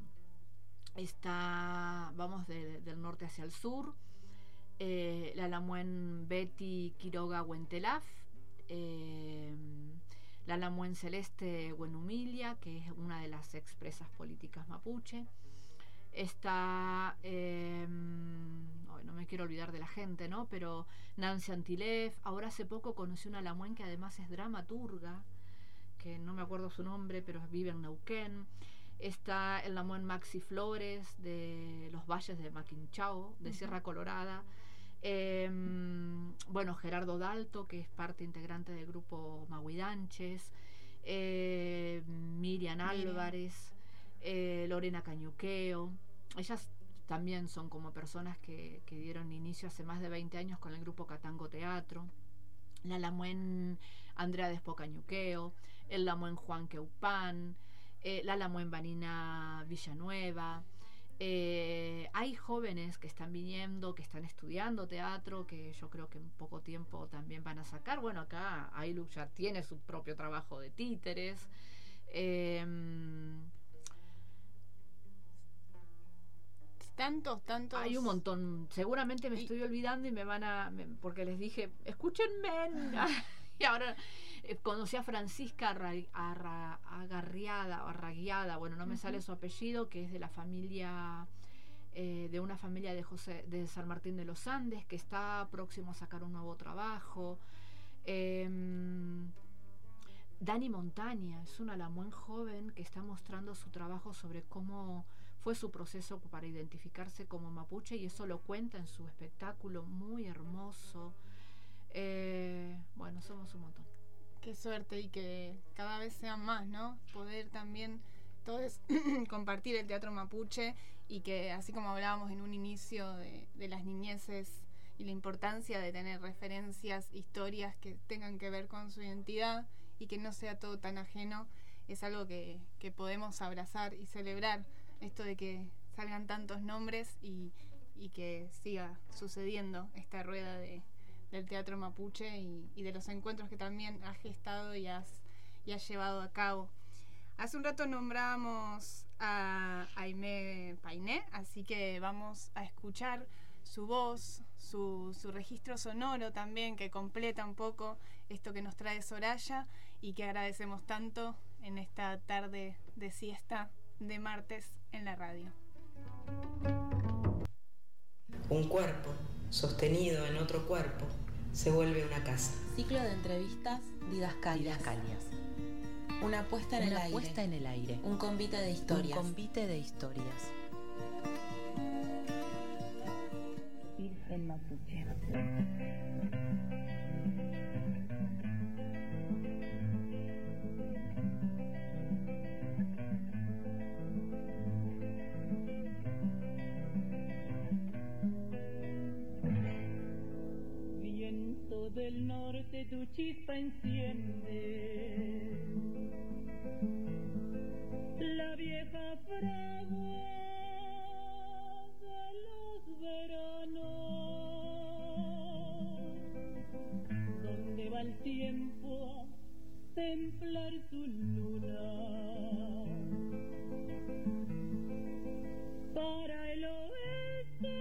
Está, vamos de, del norte hacia el sur. Eh, la Lamuen Betty Quiroga Huentelaf, eh, la Lamuen Celeste Huenumilia, que es una de las expresas políticas mapuche. Está, eh, oh, no me quiero olvidar de la gente, ¿no? Pero Nancy Antilef. Ahora hace poco conocí una Lamuen que además es dramaturga, que no me acuerdo su nombre, pero vive en Neuquén. Está el Lamuen Maxi Flores de los valles de Maquinchao, de uh-huh. Sierra Colorada. Eh, bueno, Gerardo Dalto, que es parte integrante del grupo Mahuidanches. Eh, Miriam Álvarez, eh, Lorena Cañuqueo. Ellas también son como personas que, que dieron inicio hace más de veinte años con el grupo Catango Teatro. La Lamuen Andrea Despocañuqueo, el Lamuen Juan Queupán, eh, la Lamuen Vanina Villanueva. Eh, hay jóvenes que están viniendo, que están estudiando teatro, que yo creo que en poco tiempo también van a sacar. Bueno, acá Ailu ya tiene su propio trabajo de títeres. Eh, Tantos, tantos. Hay un montón. Seguramente me y... estoy olvidando y me van a... Me, porque les dije, escúchenme. Y ahora eh, conocí a Francisca Arra, Arra, Agarriada, Arraguiada, bueno, no me uh-huh. sale su apellido, que es de la familia, eh, de una familia de José de San Martín de los Andes, que está próximo a sacar un nuevo trabajo. Eh, Dani Montaña es una Lamuen joven que está mostrando su trabajo sobre cómo fue su proceso para identificarse como mapuche, y eso lo cuenta en su espectáculo muy hermoso. Eh, bueno, somos un montón. Qué suerte, y que cada vez sean más, ¿no? Poder también todos compartir el teatro mapuche, y que así como hablábamos en un inicio de, de las niñeces y la importancia de tener referencias, historias que tengan que ver con su identidad y que no sea todo tan ajeno, es algo que, que podemos abrazar y celebrar, esto de que salgan tantos nombres y, y que siga sucediendo esta rueda de, del teatro mapuche y, y de los encuentros que también has gestado y has, y has llevado a cabo. Hace un rato nombramos a Aimé Painé, así que vamos a escuchar su voz, su, su registro sonoro también, que completa un poco esto que nos trae Soraya y que agradecemos tanto en esta tarde de siesta de martes en la radio. Un cuerpo sostenido en otro cuerpo se vuelve una casa. Ciclo de entrevistas didascalias. Didascalias. Una puesta en Una el aire. puesta en el aire. Un convite de historias. Un convite de historias. Virgen Mapuche. Viento del norte, tu chispa enciende la vieja fragua de los veranos, donde va el tiempo a templar su luna para el oeste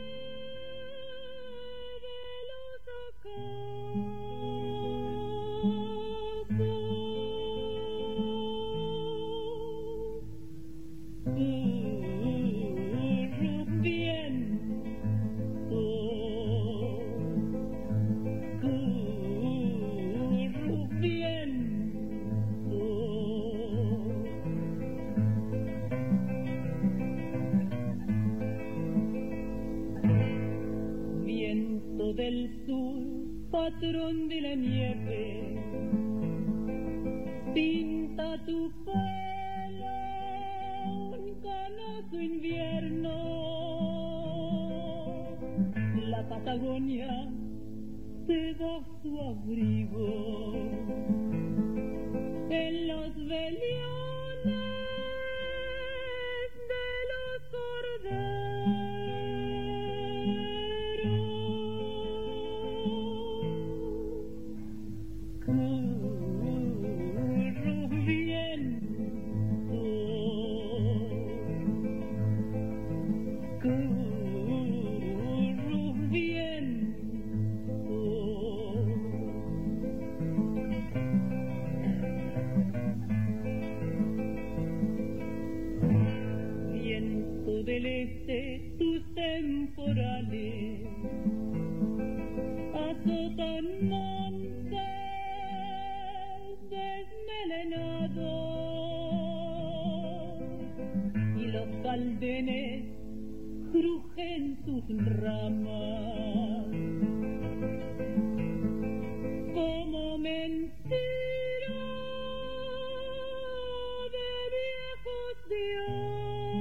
de los ocasos. Del sur, patrón de la nieve, pinta tu pelo un canoso invierno. La Patagonia te da su abrigo en los veliones de los corderos. Del este tus temporales azotan montes desmelenados y los caldenes crujen sus ramas como mentira de viejos dioses.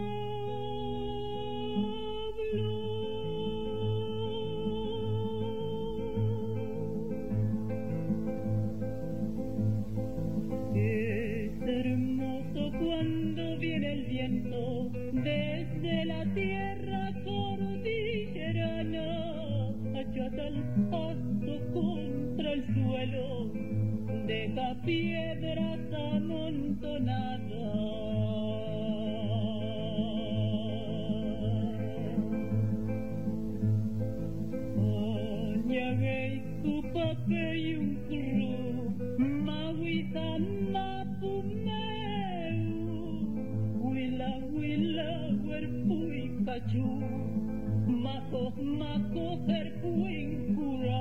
Desde la tierra cordillerana achata el paso contra el suelo, deja piedras amontonadas. Añaguei su papel y un cru, mahuiza mapumeu, huila huila huerpui cachu, maco maco herpuin cura.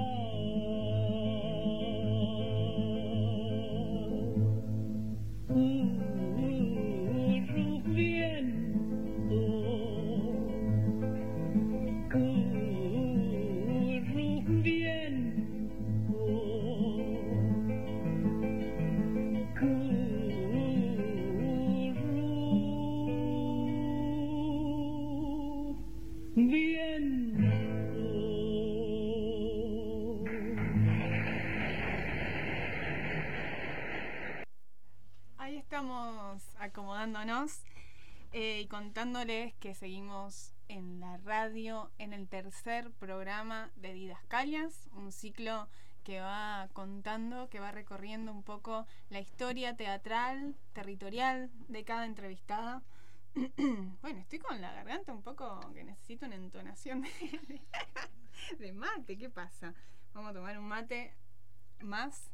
Ahí estamos acomodándonos eh, y contándoles que seguimos en la radio, en el tercer programa de Didascalias, un ciclo que va contando, que va recorriendo un poco la historia teatral, territorial de cada entrevistada. Bueno, estoy con la garganta un poco que necesito una entonación de, de mate. ¿Qué pasa? Vamos a tomar un mate más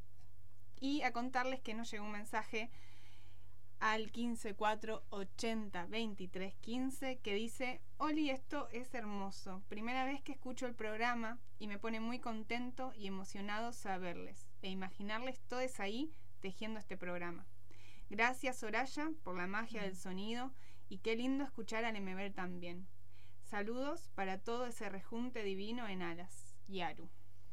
y a contarles que nos llegó un mensaje al quince cuatro ochenta veintitrés quince que dice: Oli, esto es hermoso. Primera vez que escucho el programa y me pone muy contento y emocionado saberles e imaginarles todos ahí tejiendo este programa. Gracias, Soraya, por la magia del sonido y qué lindo escuchar al Emebel también. Saludos para todo ese rejunte divino en Alas. Yaru.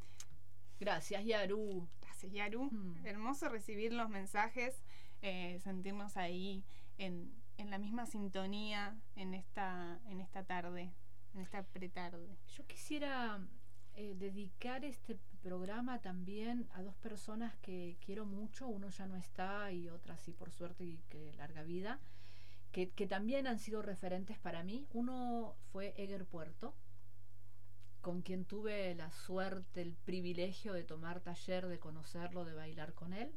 Gracias, Yaru. Gracias, Yaru. Mm. Hermoso recibir los mensajes, eh, sentirnos ahí en, en la misma sintonía en esta, en esta tarde, en esta pretarde. Yo quisiera eh, dedicar este programa también a dos personas que quiero mucho. Uno ya no está y otra sí, por suerte, y que larga vida, que, que también han sido referentes para mí. Uno fue Eger Puerto, con quien tuve la suerte, el privilegio de tomar taller, de conocerlo, de bailar con él,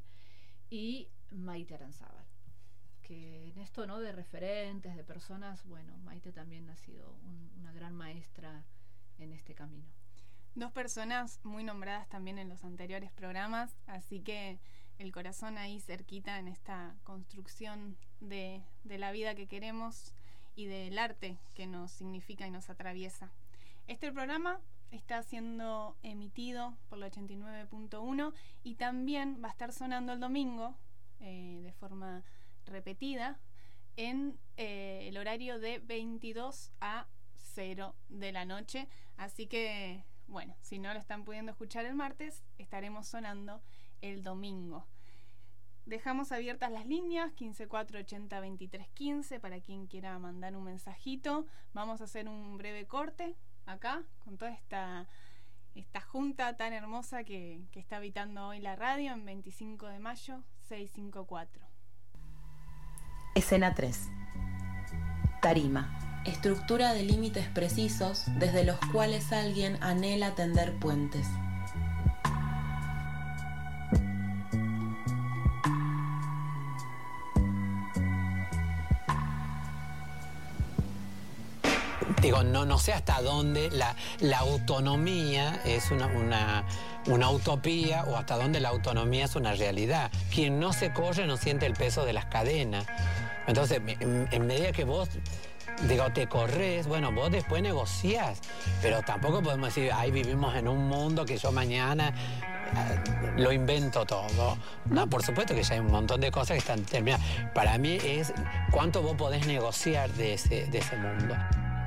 y Maite Aranzábal, que en esto, ¿no?, de referentes, de personas, bueno, Maite también ha sido un, una gran maestra en este camino. Dos personas muy nombradas también en los anteriores programas, así que el corazón ahí cerquita en esta construcción de, de la vida que queremos y del arte que nos significa y nos atraviesa. Este programa está siendo emitido por la ochenta y nueve punto uno y también va a estar sonando el domingo eh, de forma repetida en eh, el horario de veintidós a cero de la noche. Así que, bueno, si no lo están pudiendo escuchar el martes, estaremos sonando el domingo. Dejamos abiertas las líneas quince cuatro ochenta veintitrés quince para quien quiera mandar un mensajito. Vamos a hacer un breve corte acá con toda esta, esta junta tan hermosa que, que está habitando hoy la radio en veinticinco de mayo seiscientos cincuenta y cuatro. Escena tres. Tarima. Estructura de límites precisos desde los cuales alguien anhela tender puentes. Digo, no, no sé hasta dónde la, la autonomía es una, una, una utopía o hasta dónde la autonomía es una realidad. Quien no se corre no siente el peso de las cadenas. Entonces, en, en medida que vos, digo, te corres, bueno, vos después negociás, pero tampoco podemos decir, ay, vivimos en un mundo que yo mañana eh, lo invento todo. No, por supuesto que ya hay un montón de cosas que están terminadas. Para mí es cuánto vos podés negociar de ese, de ese mundo.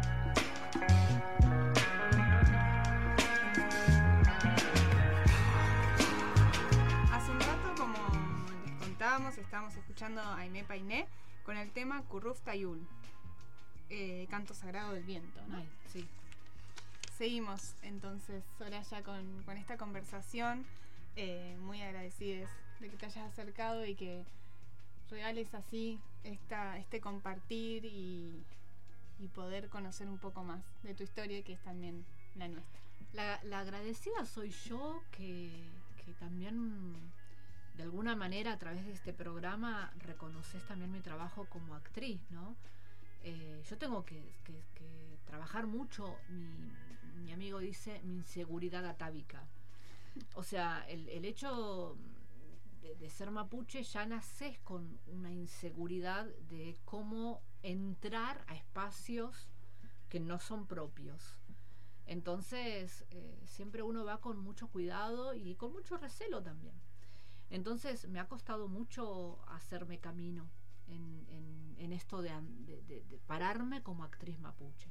Estamos escuchando a Aimé Painé con el tema Curruf Tayul, eh, canto sagrado del viento, ¿no? Ay, sí. Seguimos entonces, Soraya, con, con esta conversación, eh, muy agradecidas de que te hayas acercado y que regales así esta, este compartir y, y poder conocer un poco más de tu historia, que es también la nuestra. La, la agradecida soy yo, que, que también de alguna manera a través de este programa reconoces también mi trabajo como actriz, ¿no? Eh, yo tengo que, que, que trabajar mucho, mi, mi amigo dice, mi inseguridad atávica. O sea, el, el hecho de, de ser mapuche, ya naces con una inseguridad de cómo entrar a espacios que no son propios. Entonces, eh, siempre uno va con mucho cuidado y con mucho recelo también. Entonces me ha costado mucho hacerme camino en, en, en esto de, de, de, de pararme como actriz mapuche.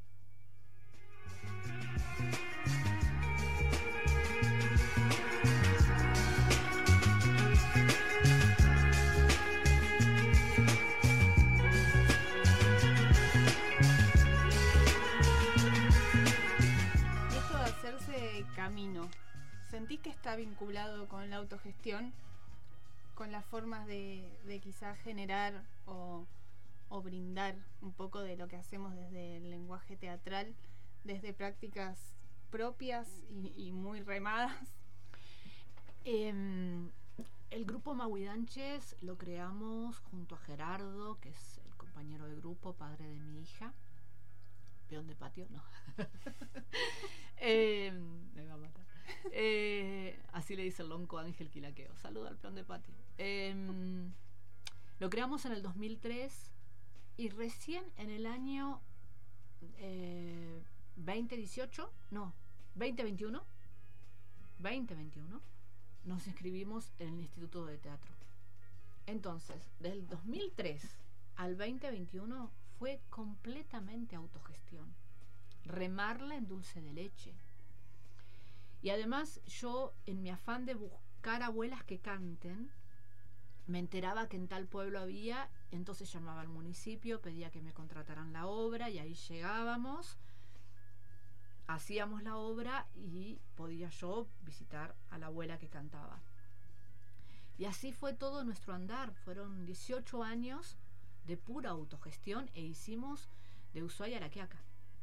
Esto de hacerse camino, ¿sentís que está vinculado con la autogestión? ¿Con las formas de, de quizás generar o, o brindar un poco de lo que hacemos desde el lenguaje teatral, desde prácticas propias y, y muy remadas? Eh, el grupo Mahuidanches lo creamos junto a Gerardo, que es el compañero de grupo, padre de mi hija. Peón de patio, no. eh, me va a matar. Eh, así le dice el lonco Ángel Quilaqueo. Saluda al peón de patio. Eh, lo creamos en el dos mil tres y recién en el año eh, veinte dieciocho, no, veinte veintiuno, veinte veintiuno, nos inscribimos en el Instituto de Teatro. Entonces, del dos mil tres al veinte veintiuno fue completamente autogestión. Remarla en dulce de leche. Y además yo, en mi afán de buscar abuelas que canten, me enteraba que en tal pueblo había, entonces llamaba al municipio, pedía que me contrataran la obra y ahí llegábamos, hacíamos la obra y podía yo visitar a la abuela que cantaba. Y así fue todo nuestro andar. Fueron dieciocho años de pura autogestión e hicimos de Ushuaia a La Quiaca.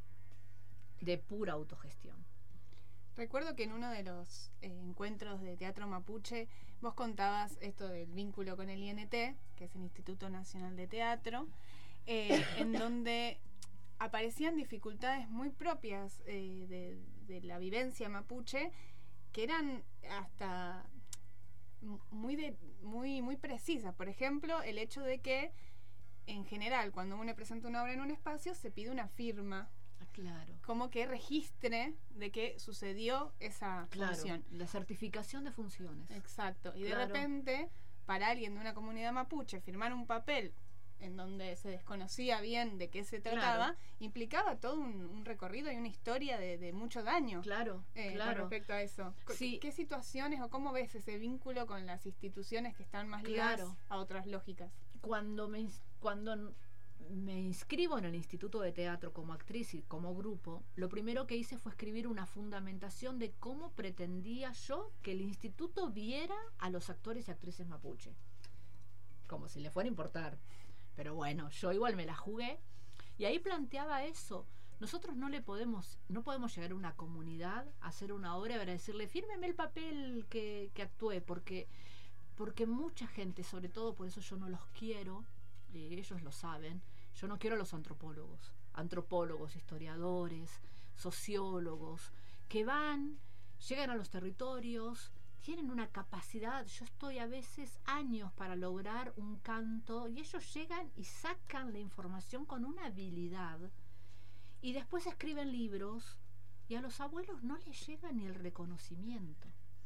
De pura autogestión. Recuerdo que en uno de los eh, encuentros de teatro mapuche vos contabas esto del vínculo con el I N T, que es el Instituto Nacional de Teatro, eh, en donde aparecían dificultades muy propias eh, de, de la vivencia mapuche, que eran hasta muy, de, muy, muy precisas. Por ejemplo, el hecho de que en general, cuando uno presenta una obra en un espacio, se pide una firma. Claro. Como que registre de que sucedió esa claro, función. La certificación de funciones. Exacto. Y claro. de repente, para alguien de una comunidad mapuche, firmar un papel en donde se desconocía bien de qué se trataba, claro. implicaba todo un, un recorrido y una historia de, de mucho daño. Claro, eh, claro. Con respecto a eso. Sí. ¿Qué situaciones o cómo ves ese vínculo con las instituciones que están más ligadas claro. a otras lógicas? Cuando me, cuando me inscribo en el Instituto de Teatro como actriz y como grupo, lo primero que hice fue escribir una fundamentación de cómo pretendía yo que el instituto viera a los actores y actrices mapuche. Como si le fuera a importar. Pero bueno, yo igual me la jugué y ahí planteaba eso. Nosotros no le podemos, no podemos llegar a una comunidad a hacer una obra para decirle, fírmeme el papel que, que actúe, porque, porque mucha gente, sobre todo por eso yo no los quiero, y ellos lo saben, yo no quiero a los antropólogos, antropólogos, historiadores, sociólogos, que van, llegan a los territorios, tienen una capacidad, yo estoy a veces años para lograr un canto y ellos llegan y sacan la información con una habilidad y después escriben libros y a los abuelos no les llega ni el reconocimiento.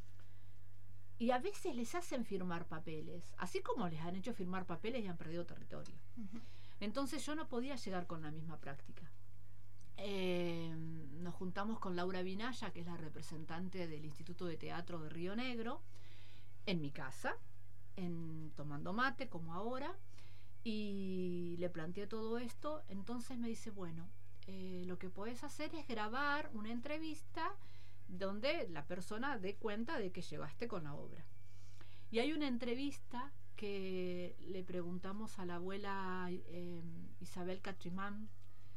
Y a veces les hacen firmar papeles, así como les han hecho firmar papeles y han perdido territorio. Uh-huh. Entonces yo no podía llegar con la misma práctica. Eh, nos juntamos con Laura Vinaya, que es la representante del Instituto de Teatro de Río Negro, en mi casa, en, tomando mate, como ahora, y le planteé todo esto. Entonces me dice, bueno, eh, lo que puedes hacer es grabar una entrevista donde la persona dé cuenta de que llegaste con la obra. Y hay una entrevista que le preguntamos a la abuela eh, Isabel Cachimán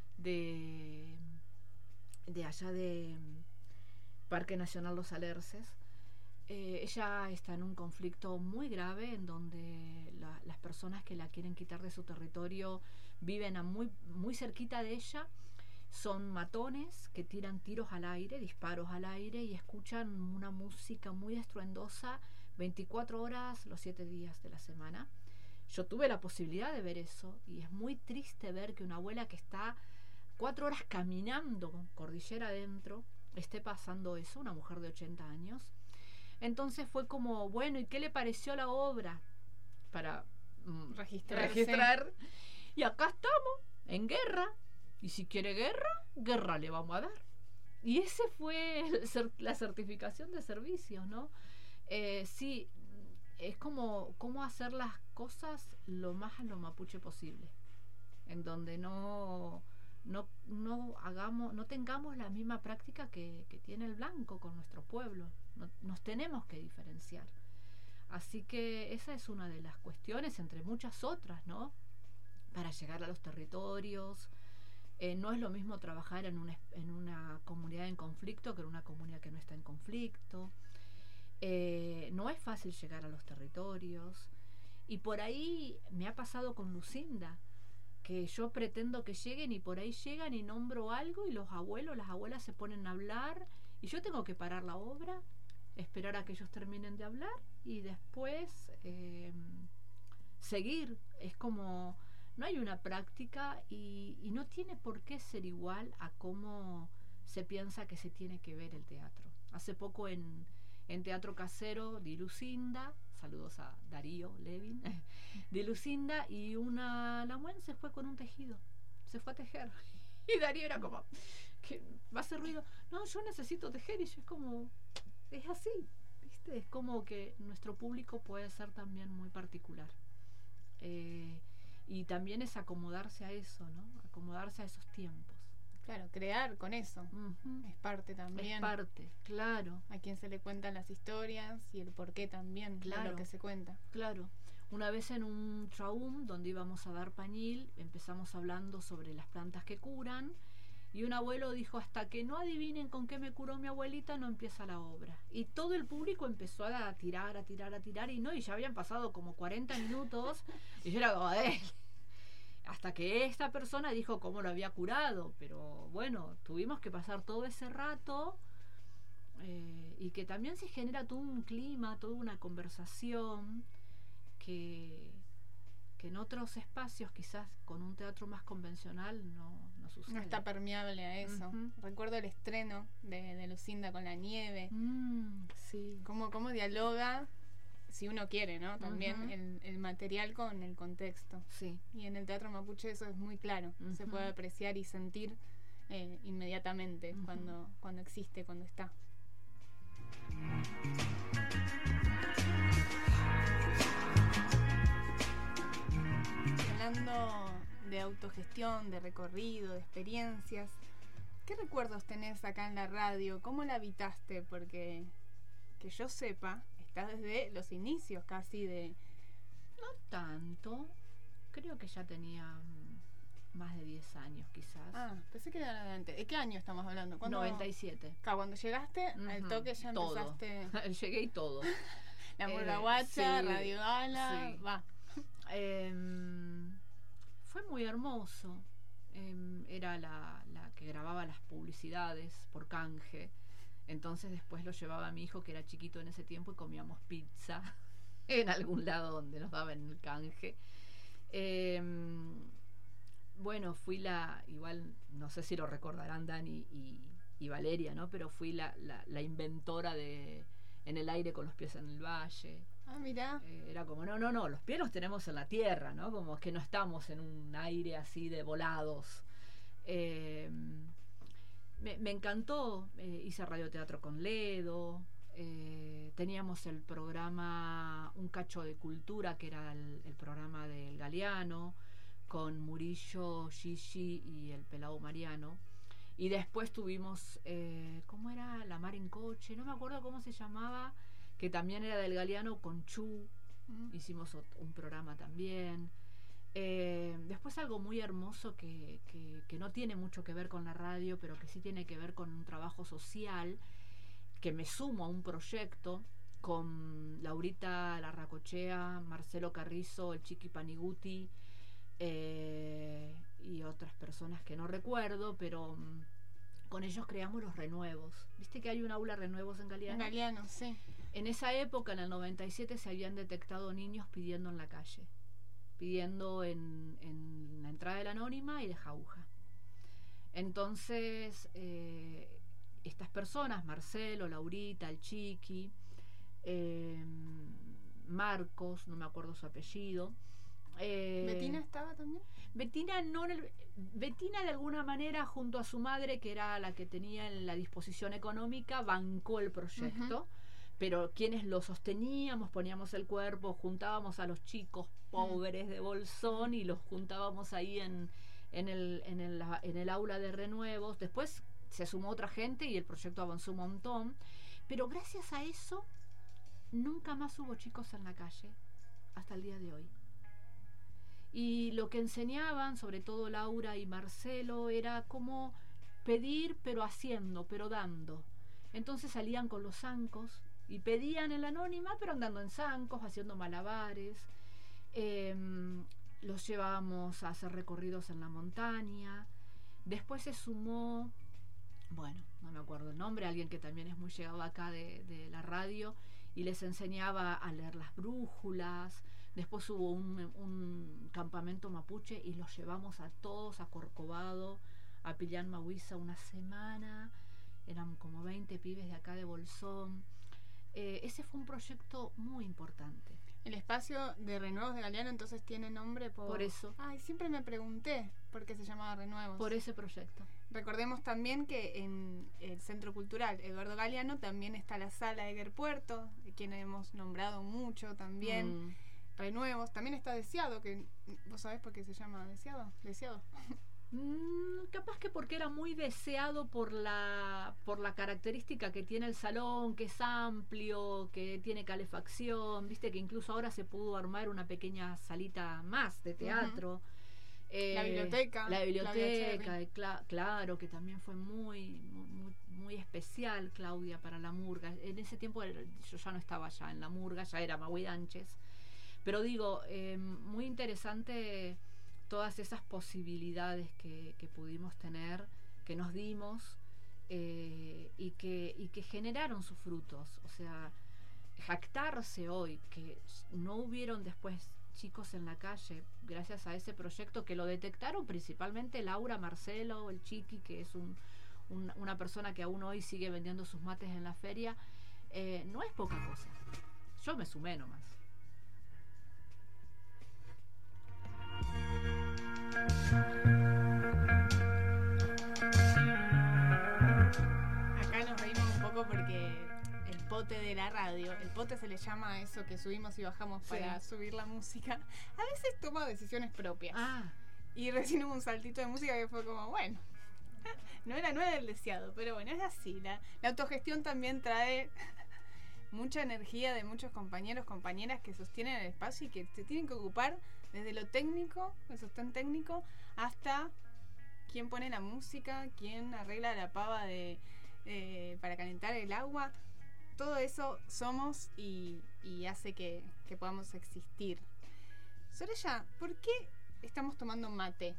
de, de allá de Parque Nacional Los Alerces. Eh, ella está en un conflicto muy grave en donde la, las personas que la quieren quitar de su territorio viven a muy, muy cerquita de ella. Son matones que tiran tiros al aire, disparos al aire y escuchan una música muy estruendosa veinticuatro horas los siete días de la semana. Yo tuve la posibilidad de ver eso y es muy triste ver que una abuela que está cuatro horas caminando cordillera adentro esté pasando eso, una mujer de ochenta años. Entonces fue como, bueno, ¿y qué le pareció la obra? Para mm, registrar. Y acá estamos, en guerra. Y si quiere guerra, guerra le vamos a dar. Y ese fue el, la certificación de servicios, ¿no? Eh, sí, es como cómo hacer las cosas lo más a lo mapuche posible. En donde no, no, no hagamos, no tengamos la misma práctica que, que tiene el blanco con nuestro pueblo. No, nos tenemos que diferenciar. Así que esa es una de las cuestiones, entre muchas otras, ¿no? para llegar a los territorios. Eh, no es lo mismo trabajar en una, en una comunidad en conflicto que en una comunidad que no está en conflicto. Eh, no es fácil llegar a los territorios. Y por ahí me ha pasado con Lucinda, que yo pretendo que lleguen y por ahí llegan y nombro algo y los abuelos, las abuelas se ponen a hablar y yo tengo que parar la obra, esperar a que ellos terminen de hablar y después eh, seguir. Es como, no hay una práctica y, y no tiene por qué ser igual a cómo se piensa que se tiene que ver el teatro. Hace poco en, en Teatro Casero di Lucinda, saludos a Darío Levin, di Lucinda, y una Lamuén se fue con un tejido, se fue a tejer. Y Darío era como, que va a hacer ruido. No, yo necesito tejer. Y yo es como, es así, ¿viste? Es como que nuestro público puede ser también muy particular. Eh, y también es acomodarse a eso, ¿no? Acomodarse a esos tiempos. Claro, crear con eso. Uh-huh. Es parte también. Es parte, claro. A quien se le cuentan las historias y el porqué también, claro, de lo que se cuenta. Claro. Una vez en un traum donde íbamos a dar pañil, empezamos hablando sobre las plantas que curan y un abuelo dijo, hasta que no adivinen con qué me curó mi abuelita, no empieza la obra. Y todo el público empezó a tirar, a tirar, a tirar y no, y ya habían pasado como cuarenta minutos y yo era como, eh, hasta que esta persona dijo cómo lo había curado, pero bueno, tuvimos que pasar todo ese rato eh, y que también se genera todo un clima, toda una conversación que, que en otros espacios, quizás con un teatro más convencional, no, no sucede. No está permeable a eso. Uh-huh. Recuerdo el estreno de, de Lucinda con la nieve. Mm, sí. Cómo, cómo dialoga, si uno quiere, ¿no? También uh-huh. el, el material con el contexto. Sí. Y en el teatro mapuche eso es muy claro. Uh-huh. Se puede apreciar y sentir eh, inmediatamente uh-huh. cuando, cuando existe, cuando está. Hablando de autogestión, de recorrido, de experiencias, ¿qué recuerdos tenés acá en la radio? ¿Cómo la habitaste? Porque, que yo sepa, está desde los inicios casi de... No tanto, creo que ya tenía más de diez años quizás. Ah, pensé que era adelante. ¿De qué año estamos hablando? ¿Cuándo? noventa y siete. Claro, cuando llegaste, uh-huh. al toque ya todo. Empezaste... Llegué y todo. La Murgahuacha, eh, sí, Radio Gala, sí. va. Eh, fue muy hermoso. Eh, era la, la que grababa las publicidades por canje. Entonces después lo llevaba a mi hijo, que era chiquito en ese tiempo, y comíamos pizza en algún lado donde nos daban el canje. Eh, bueno, fui la, igual no sé si lo recordarán Dani y, y Valeria, ¿no? Pero fui la, la, la inventora de En el aire con los pies en el valle. Ah, mirá. Eh, era como, no, no, no, los pies los tenemos en la tierra, ¿no? Como que no estamos en un aire así de volados. Eh, me, me encantó, eh, hice radioteatro con Ledo, eh, teníamos el programa Un Cacho de Cultura, que era el, el programa del Galeano, con Murillo, Gigi y el Pelao Mariano. Y después tuvimos, eh, ¿cómo era? La Mar en Coche, no me acuerdo cómo se llamaba, que también era del Galeano, con Chu. Mm. Hicimos un programa también. Eh, después algo muy hermoso que, que, que no tiene mucho que ver con la radio, pero que sí tiene que ver con un trabajo social, que me sumo a un proyecto con Laurita Larracochea, Marcelo Carrizo, el Chiqui Paniguti, eh, y otras personas que no recuerdo, pero um, con ellos creamos los renuevos. ¿Viste que hay un aula renuevos en Galeano? En Galeano, sí. En esa época, en el noventa y siete, se habían detectado niños pidiendo en la calle, pidiendo en, en la entrada de la Anónima y de Jauja. Entonces, eh, estas personas, Marcelo, Laurita, el Chiqui, eh, Marcos, no me acuerdo su apellido. Eh, ¿Betina estaba también? Betina no, Betina de alguna manera junto a su madre, que era la que tenía la disposición económica, bancó el proyecto. Uh-huh. Pero quienes lo sosteníamos, poníamos el cuerpo, juntábamos a los chicos pobres de Bolsón y los juntábamos ahí en, en, el, en, el, en el aula de renuevos. Después se sumó otra gente y el proyecto avanzó un montón. Pero gracias a eso, nunca más hubo chicos en la calle, hasta el día de hoy. Y lo que enseñaban, sobre todo Laura y Marcelo, era cómo pedir pero haciendo, pero dando. Entonces salían con los zancos y pedían en la anónima, pero andando en zancos, haciendo malabares. Eh, los llevábamos a hacer recorridos en la montaña. Después se sumó, bueno, no me acuerdo el nombre, alguien que también es muy llegado acá de, de la radio, y les enseñaba a leer las brújulas. Después hubo un, un campamento mapuche y los llevamos a todos a Corcovado, a Pillán Mahuiza, una semana. Eran como veinte pibes de acá de Bolsón. Eh, ese fue un proyecto muy importante. El espacio de Renuevos de Galeano entonces tiene nombre por... Por eso. Ay, siempre me pregunté por qué se llamaba Renuevos. Por ese proyecto. Recordemos también que en el Centro Cultural Eduardo Galeano también está la Sala Eger Puerto, de quien hemos nombrado mucho también. Mm. Renuevos. También está Deseado, que vos sabés por qué se llama Deseado. Deseado. Mm, capaz que porque era muy deseado por la por la característica que tiene el salón, que es amplio, que tiene calefacción, viste que incluso ahora se pudo armar una pequeña salita más de teatro. Uh-huh. eh, la biblioteca la biblioteca cl- claro, que también fue muy, muy muy especial, Claudia, para la murga. En ese tiempo yo ya no estaba ya en la murga, ya era Mahuidanches, pero digo, eh, muy interesante todas esas posibilidades que, que pudimos tener, que nos dimos, eh, y, que, y que generaron sus frutos. O sea, jactarse hoy que no hubieron después chicos en la calle gracias a ese proyecto, que lo detectaron principalmente Laura, Marcelo, el Chiqui, que es un, un, una persona que aún hoy sigue vendiendo sus mates en la feria, eh, no es poca cosa. Yo me sumé nomás. Acá nos reímos un poco porque el pote de la radio, el pote se le llama a eso que subimos y bajamos sí. para subir la música, a veces toma decisiones propias. Ah. Y recién hubo un saltito de música que fue como, bueno, no era, no era el deseado, pero bueno, es así. La, la autogestión también trae mucha energía de muchos compañeros, compañeras que sostienen el espacio y que se tienen que ocupar desde lo técnico, el sostén técnico, hasta quién pone la música, quién arregla la pava de eh, para calentar el agua. Todo eso somos y, y hace que, que podamos existir. Soraya, ¿por qué estamos tomando mate?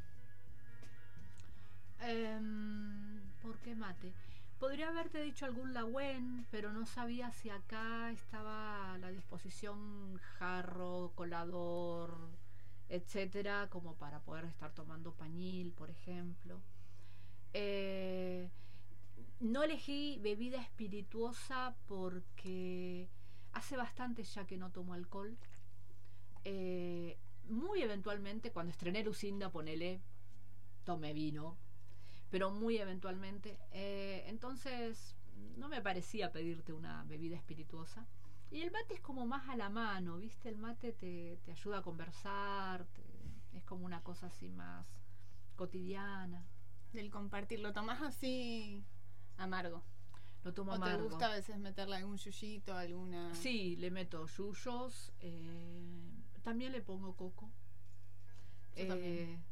Um, ¿Por qué mate? Podría haberte dicho algún lagüen, pero no sabía si acá estaba a la disposición jarro, colador, etcétera, como para poder estar tomando pañil, por ejemplo. Eh, no elegí bebida espirituosa porque hace bastante ya que no tomo alcohol. Eh, muy eventualmente, cuando estrené Lucinda, ponele, tomé vino, pero muy eventualmente. Eh, entonces no me parecía pedirte una bebida espirituosa. Y el mate es como más a la mano, ¿viste? El mate te, te ayuda a conversar, te, es como una cosa así más cotidiana. Del compartir, ¿lo tomás así amargo? Lo tomo ¿O amargo. te gusta a veces meterle algún yuyito, alguna...? Sí, le meto yuyos, eh, también le pongo coco. Yo eh, también.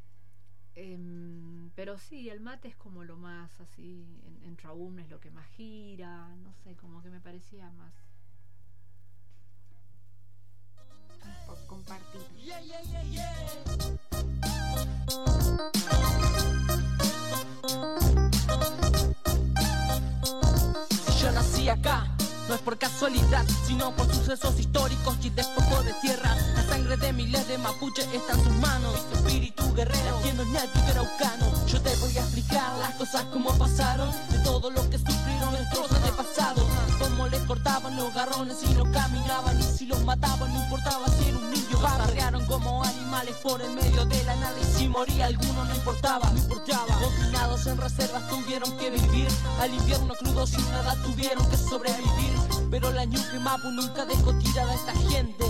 Eh, pero sí, el mate es como lo más así, en, en Raúl es lo que más gira, no sé, como que me parecía más por compartir. Yeah, yeah, yeah, yeah. Yo nací acá, no es por casualidad, sino por sucesos históricos y despojo de tierra. La sangre de miles de mapuches está en sus manos. Mi espíritu guerrero, latiendo en alto y araucano. Yo te voy a explicar las cosas como pasaron, de todo lo que sufrieron nuestros antepasados. Cómo les cortaban los garrones y no caminaban, y si los mataban no importaba si era un niño. Barrearon como animales por el medio de la nada, y si moría alguno no importaba, no importaba. Confinados en reservas tuvieron que vivir, al invierno crudo sin nada tuvieron que sobrevivir. Pero la Ñuque Mapu nunca dejó tirada a esta gente.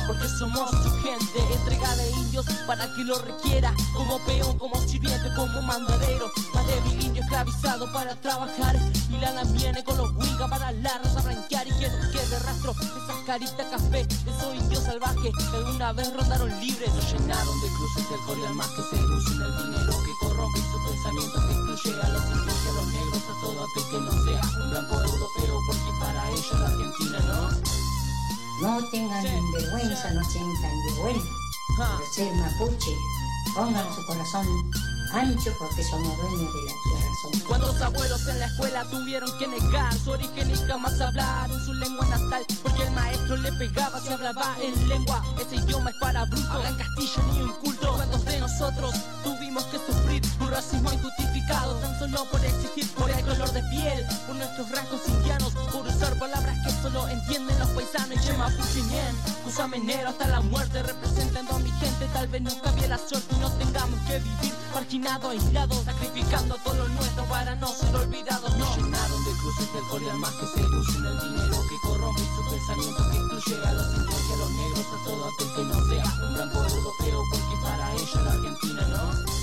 porque somos su gente. Entrega de indios para que lo requiera, como peón, como sirviente, como mandadero. Más de mil indios esclavizados para trabajar, y la lana viene con los huigas para la raza blanquear, y que no quede rastro esas caritas café de esos indios salvajes que alguna vez rondaron libres. Nos llenaron de cruces de alcohol y almas que seducen el dinero que corrompe, y su pensamiento que excluye a los indios y a los negros, a todo aquel que no sea un blanco europeo, porque para ella la Argentina no. No tengan sí, vergüenza, sí. No sientan vergüenza por ser mapuche. Pongan su corazón ancho porque somos dueños de la tierra. Somos ¿Cuántos abuelos en la escuela tuvieron que negar su origen y jamás hablar en su lengua natal? Porque el maestro le pegaba si hablaba en lengua. Ese idioma es para brutos, hablan castillo ni un culto. ¿Cuántos de nosotros tuvimos que sufrir un racismo injustificado tan solo por existir, por el color de piel, por nuestros rasgos indianos, por usar palabras que solo entienden los paisanos? Y mapuche ñen, cusamenero hasta la muerte, representando a mi gente. Tal vez nos cambie la suerte y no tengamos que vivir marginados, aislados, sacrificando todo lo nuestro para no ser olvidados. Nos no. llenaron de cruces de alcohol y almas que seducen el dinero que corrompe, y su pensamiento que excluye a los indios y a los negros, a todo aquel que no sea un blanco europeo, porque para ella la Argentina no.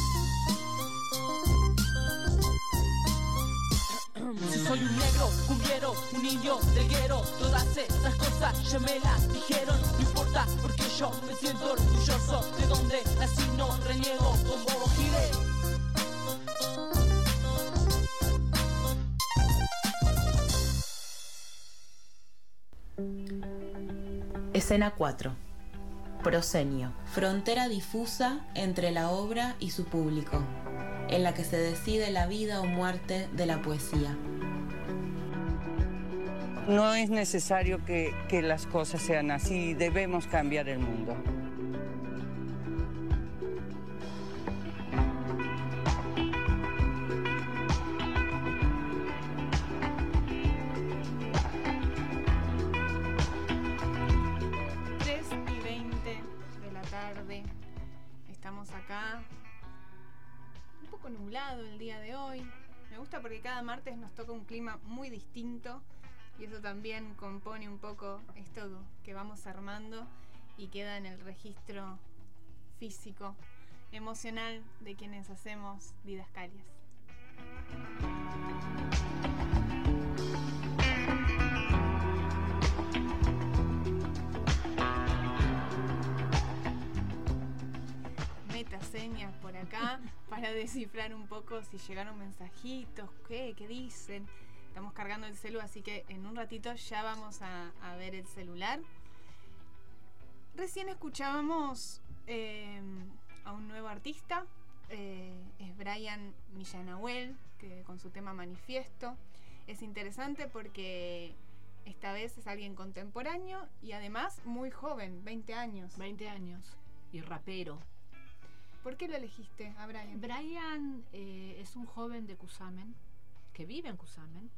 Si soy un negro, cumbiero, un indio, delguero, todas esas cosas ya me las dijeron. No importa porque yo me siento orgulloso de donde nací, no reniego con Bobo Gire. Escena cuatro. Proscenio. Frontera difusa entre la obra y su público, en la que se decide la vida o muerte de la poesía. No es necesario que, que las cosas sean así, debemos cambiar el mundo. tres y veinte de la tarde, estamos acá. Un poco nublado el día de hoy. Me gusta porque cada martes nos toca un clima muy distinto, y eso también compone un poco esto que vamos armando y queda en el registro físico, emocional de quienes hacemos Didascalias. Metaseñas por acá para descifrar un poco si llegaron mensajitos, qué, qué dicen. Estamos cargando el celu, así que en un ratito ya vamos a, a ver el celular. Recién escuchábamos eh, a un nuevo artista, eh, es Brian Millanahuel, que con su tema Manifiesto. Es interesante porque esta vez es alguien contemporáneo y además muy joven, veinte años. veinte años y rapero. ¿Por qué lo elegiste a Brian? Brian eh, es un joven de Cusamen, que vive en Cusamen,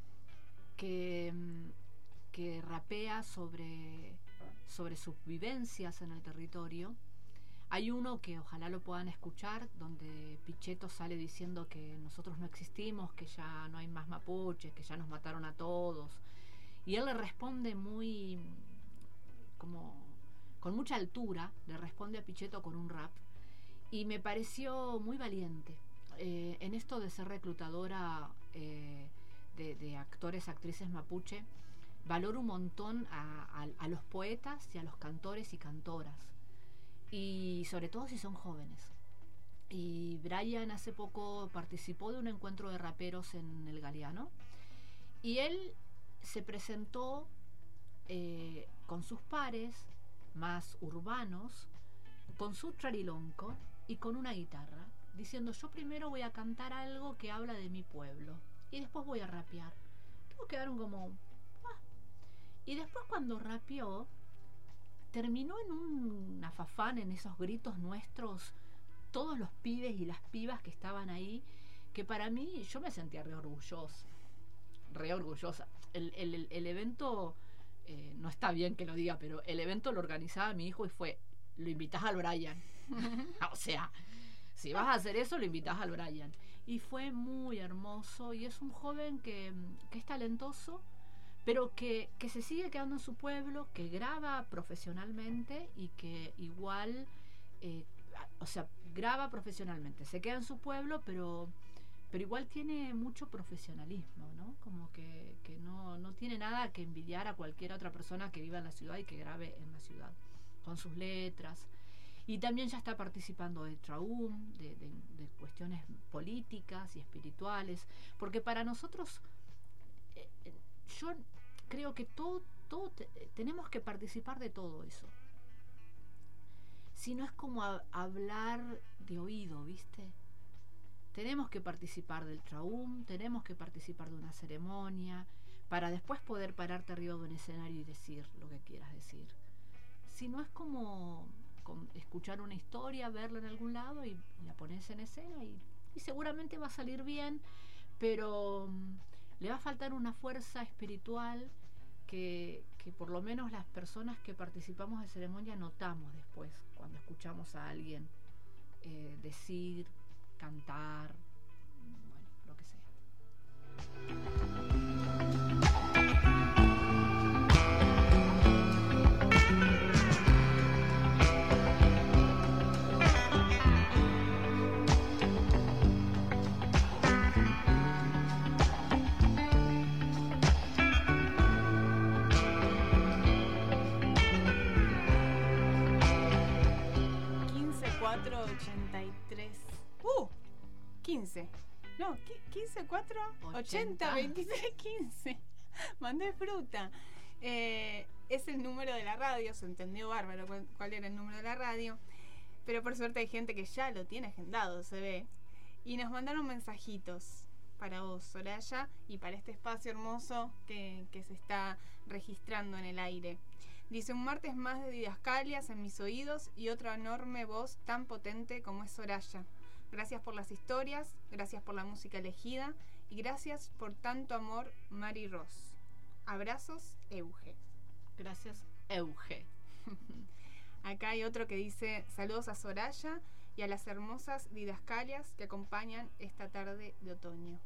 que, que rapea sobre, sobre sus vivencias en el territorio. Hay uno que ojalá lo puedan escuchar, donde Pichetto sale diciendo que nosotros no existimos, que ya no hay más mapuches, que ya nos mataron a todos. Y él le responde muy, como, con mucha altura, le responde a Pichetto con un rap. Y me pareció muy valiente. Eh, en esto de ser reclutadora eh, de, de actores, actrices mapuche, valoro un montón a, a, a los poetas y a los cantores y cantoras, y sobre todo si son jóvenes. Y Brian hace poco participó de un encuentro de raperos en el Galeano, y él se presentó eh, con sus pares más urbanos, con su charilonco y con una guitarra, diciendo: yo primero voy a cantar algo que habla de mi pueblo y después voy a rapear. Todos quedaron como ah. Y después, cuando rapeó, terminó en un afafán, en esos gritos nuestros, todos los pibes y las pibas que estaban ahí, que para mí, yo me sentía re orgullosa, re orgullosa. El, el, el evento, eh, no está bien que lo diga, pero el evento lo organizaba mi hijo y fue: lo invitás al Brian. O sea, si vas a hacer eso, lo invitás al Brian. Y fue muy hermoso, y es un joven que, que es talentoso, pero que, que se sigue quedando en su pueblo, que graba profesionalmente y que igual, eh, o sea, graba profesionalmente, se queda en su pueblo, pero, pero igual tiene mucho profesionalismo, ¿no? Como que, que no, no tiene nada que envidiar a cualquier otra persona que viva en la ciudad y que grabe en la ciudad, con sus letras. Y también ya está participando de Traum, de, de, de cuestiones políticas y espirituales, porque para nosotros, eh, yo creo que todo, todo te, tenemos que participar de todo eso. Si no es como a, hablar de oído, ¿viste? Tenemos que participar del Traum, tenemos que participar de una ceremonia, para después poder pararte arriba de un escenario y decir lo que quieras decir. Si no es como con escuchar una historia, verla en algún lado y, y la pones en escena y, y seguramente va a salir bien, pero um, le va a faltar una fuerza espiritual que, que por lo menos las personas que participamos de ceremonia notamos después cuando escuchamos a alguien eh, decir, cantar, bueno, lo que sea. ochenta y tres Uh, quince. No, quince, cuatro, ochenta, veintitrés, quince. Mandé fruta. Eh, es el número de la radio, se entendió bárbaro cuál, cuál era el número de la radio. Pero por suerte hay gente que ya lo tiene agendado, se ve. Y nos mandaron mensajitos para vos, Soraya, y para este espacio hermoso que, que se está registrando en el aire. Dice: un martes más de didascalias en mis oídos y otra enorme voz tan potente como es Soraya. Gracias por las historias, gracias por la música elegida y gracias por tanto amor, Mari Ross. Abrazos, Euge. Gracias, Euge. Acá hay otro que dice: saludos a Soraya y a las hermosas didascalias que acompañan esta tarde de otoño.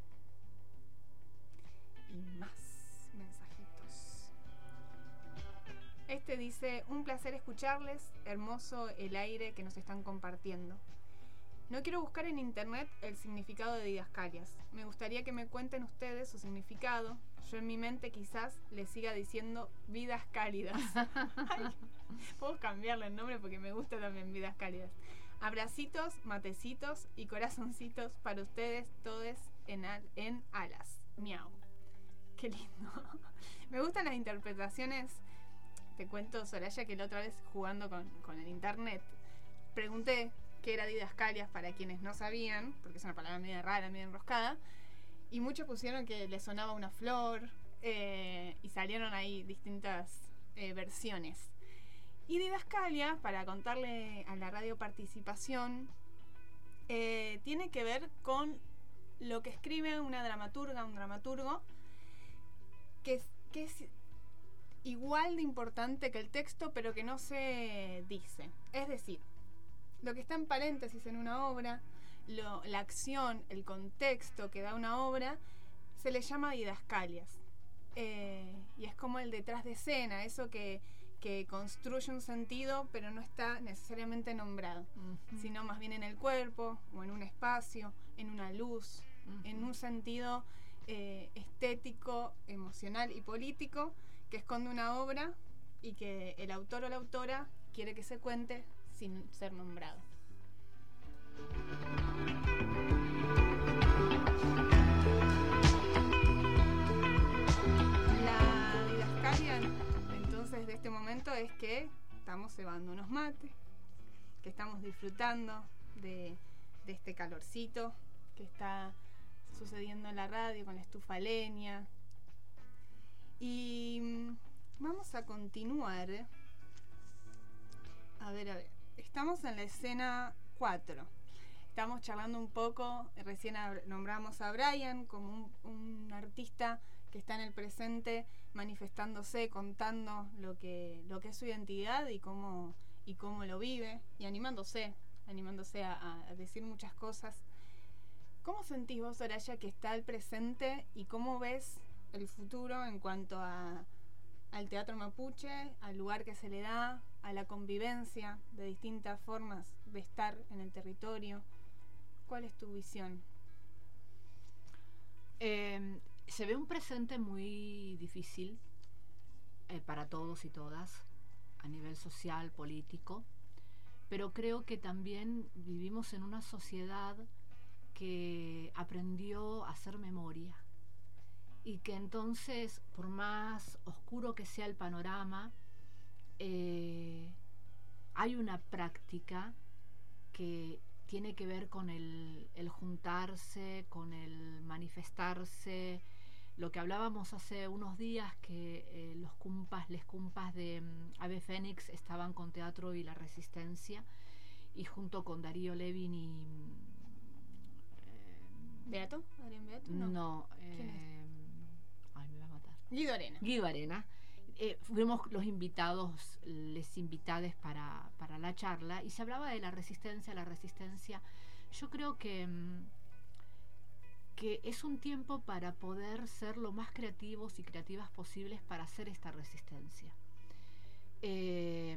Y más mensajitos. Este dice: un placer escucharles, hermoso el aire que nos están compartiendo. No quiero buscar en internet el significado de didascalias. Me gustaría que me cuenten ustedes su significado. Yo en mi mente quizás les siga diciendo vidas cálidas. Ay, puedo cambiarle el nombre porque me gusta también vidas cálidas. Abracitos, matecitos y corazoncitos para ustedes todos en, al, en alas. Miau. Qué lindo. Me gustan las interpretaciones. Te cuento, Soraya, que la otra vez jugando con, con el internet pregunté qué era didascalias para quienes no sabían, porque es una palabra medio rara, medio enroscada, y muchos pusieron que le sonaba una flor, eh, y salieron ahí distintas eh, versiones. Y didascalia, para contarle a la radio participación, eh, tiene que ver con lo que escribe una dramaturga, un dramaturgo, que es, que es igual de importante que el texto, pero que no se dice. Es decir, lo que está en paréntesis en una obra, lo, la acción, el contexto que da una obra, se le llama didascalias. Eh, y es como el detrás de escena, eso que, que construye un sentido, pero no está necesariamente nombrado, uh-huh. sino más bien en el cuerpo, o en un espacio, en una luz, uh-huh. en un sentido eh, estético, emocional y político que esconde una obra y que el autor o la autora quiere que se cuente sin ser nombrado. La didascalia entonces de este momento es que estamos cebando unos mates, que estamos disfrutando de, de este calorcito que está sucediendo en la radio con la estufa a leña. Y vamos a continuar. A ver, a ver. Estamos en la escena cuatro. Estamos charlando un poco. Recién nombramos a Brian como un, un artista que está en el presente manifestándose, contando lo que, lo que es su identidad y cómo, y cómo lo vive, y animándose, animándose a, a decir muchas cosas. ¿Cómo sentís vos, Soraya, que está el presente y cómo ves el futuro en cuanto a, al teatro mapuche, al lugar que se le da, a la convivencia de distintas formas de estar en el territorio. ¿Cuál es tu visión? Eh, se ve un presente muy difícil eh, para todos y todas, a nivel social, político, pero creo que también vivimos en una sociedad que aprendió a hacer memoria y que entonces, por más oscuro que sea el panorama, eh, hay una práctica que tiene que ver con el, el juntarse, con el manifestarse, lo que hablábamos hace unos días, que eh, los cumpas, les cumpas de um, Ave Fénix estaban con Teatro y la Resistencia, y junto con Darío Levin y... Eh, ¿Beato? ¿Adrián Beato? No. No. ¿Quién eh, ay, me va a matar. Guido Arena. Guido Arena. Eh, fuimos los invitados, les invitades para, para la charla, y se hablaba de la resistencia, la resistencia. Yo creo que... Um, que es un tiempo para poder ser lo más creativos y creativas posibles para hacer esta resistencia. Eh,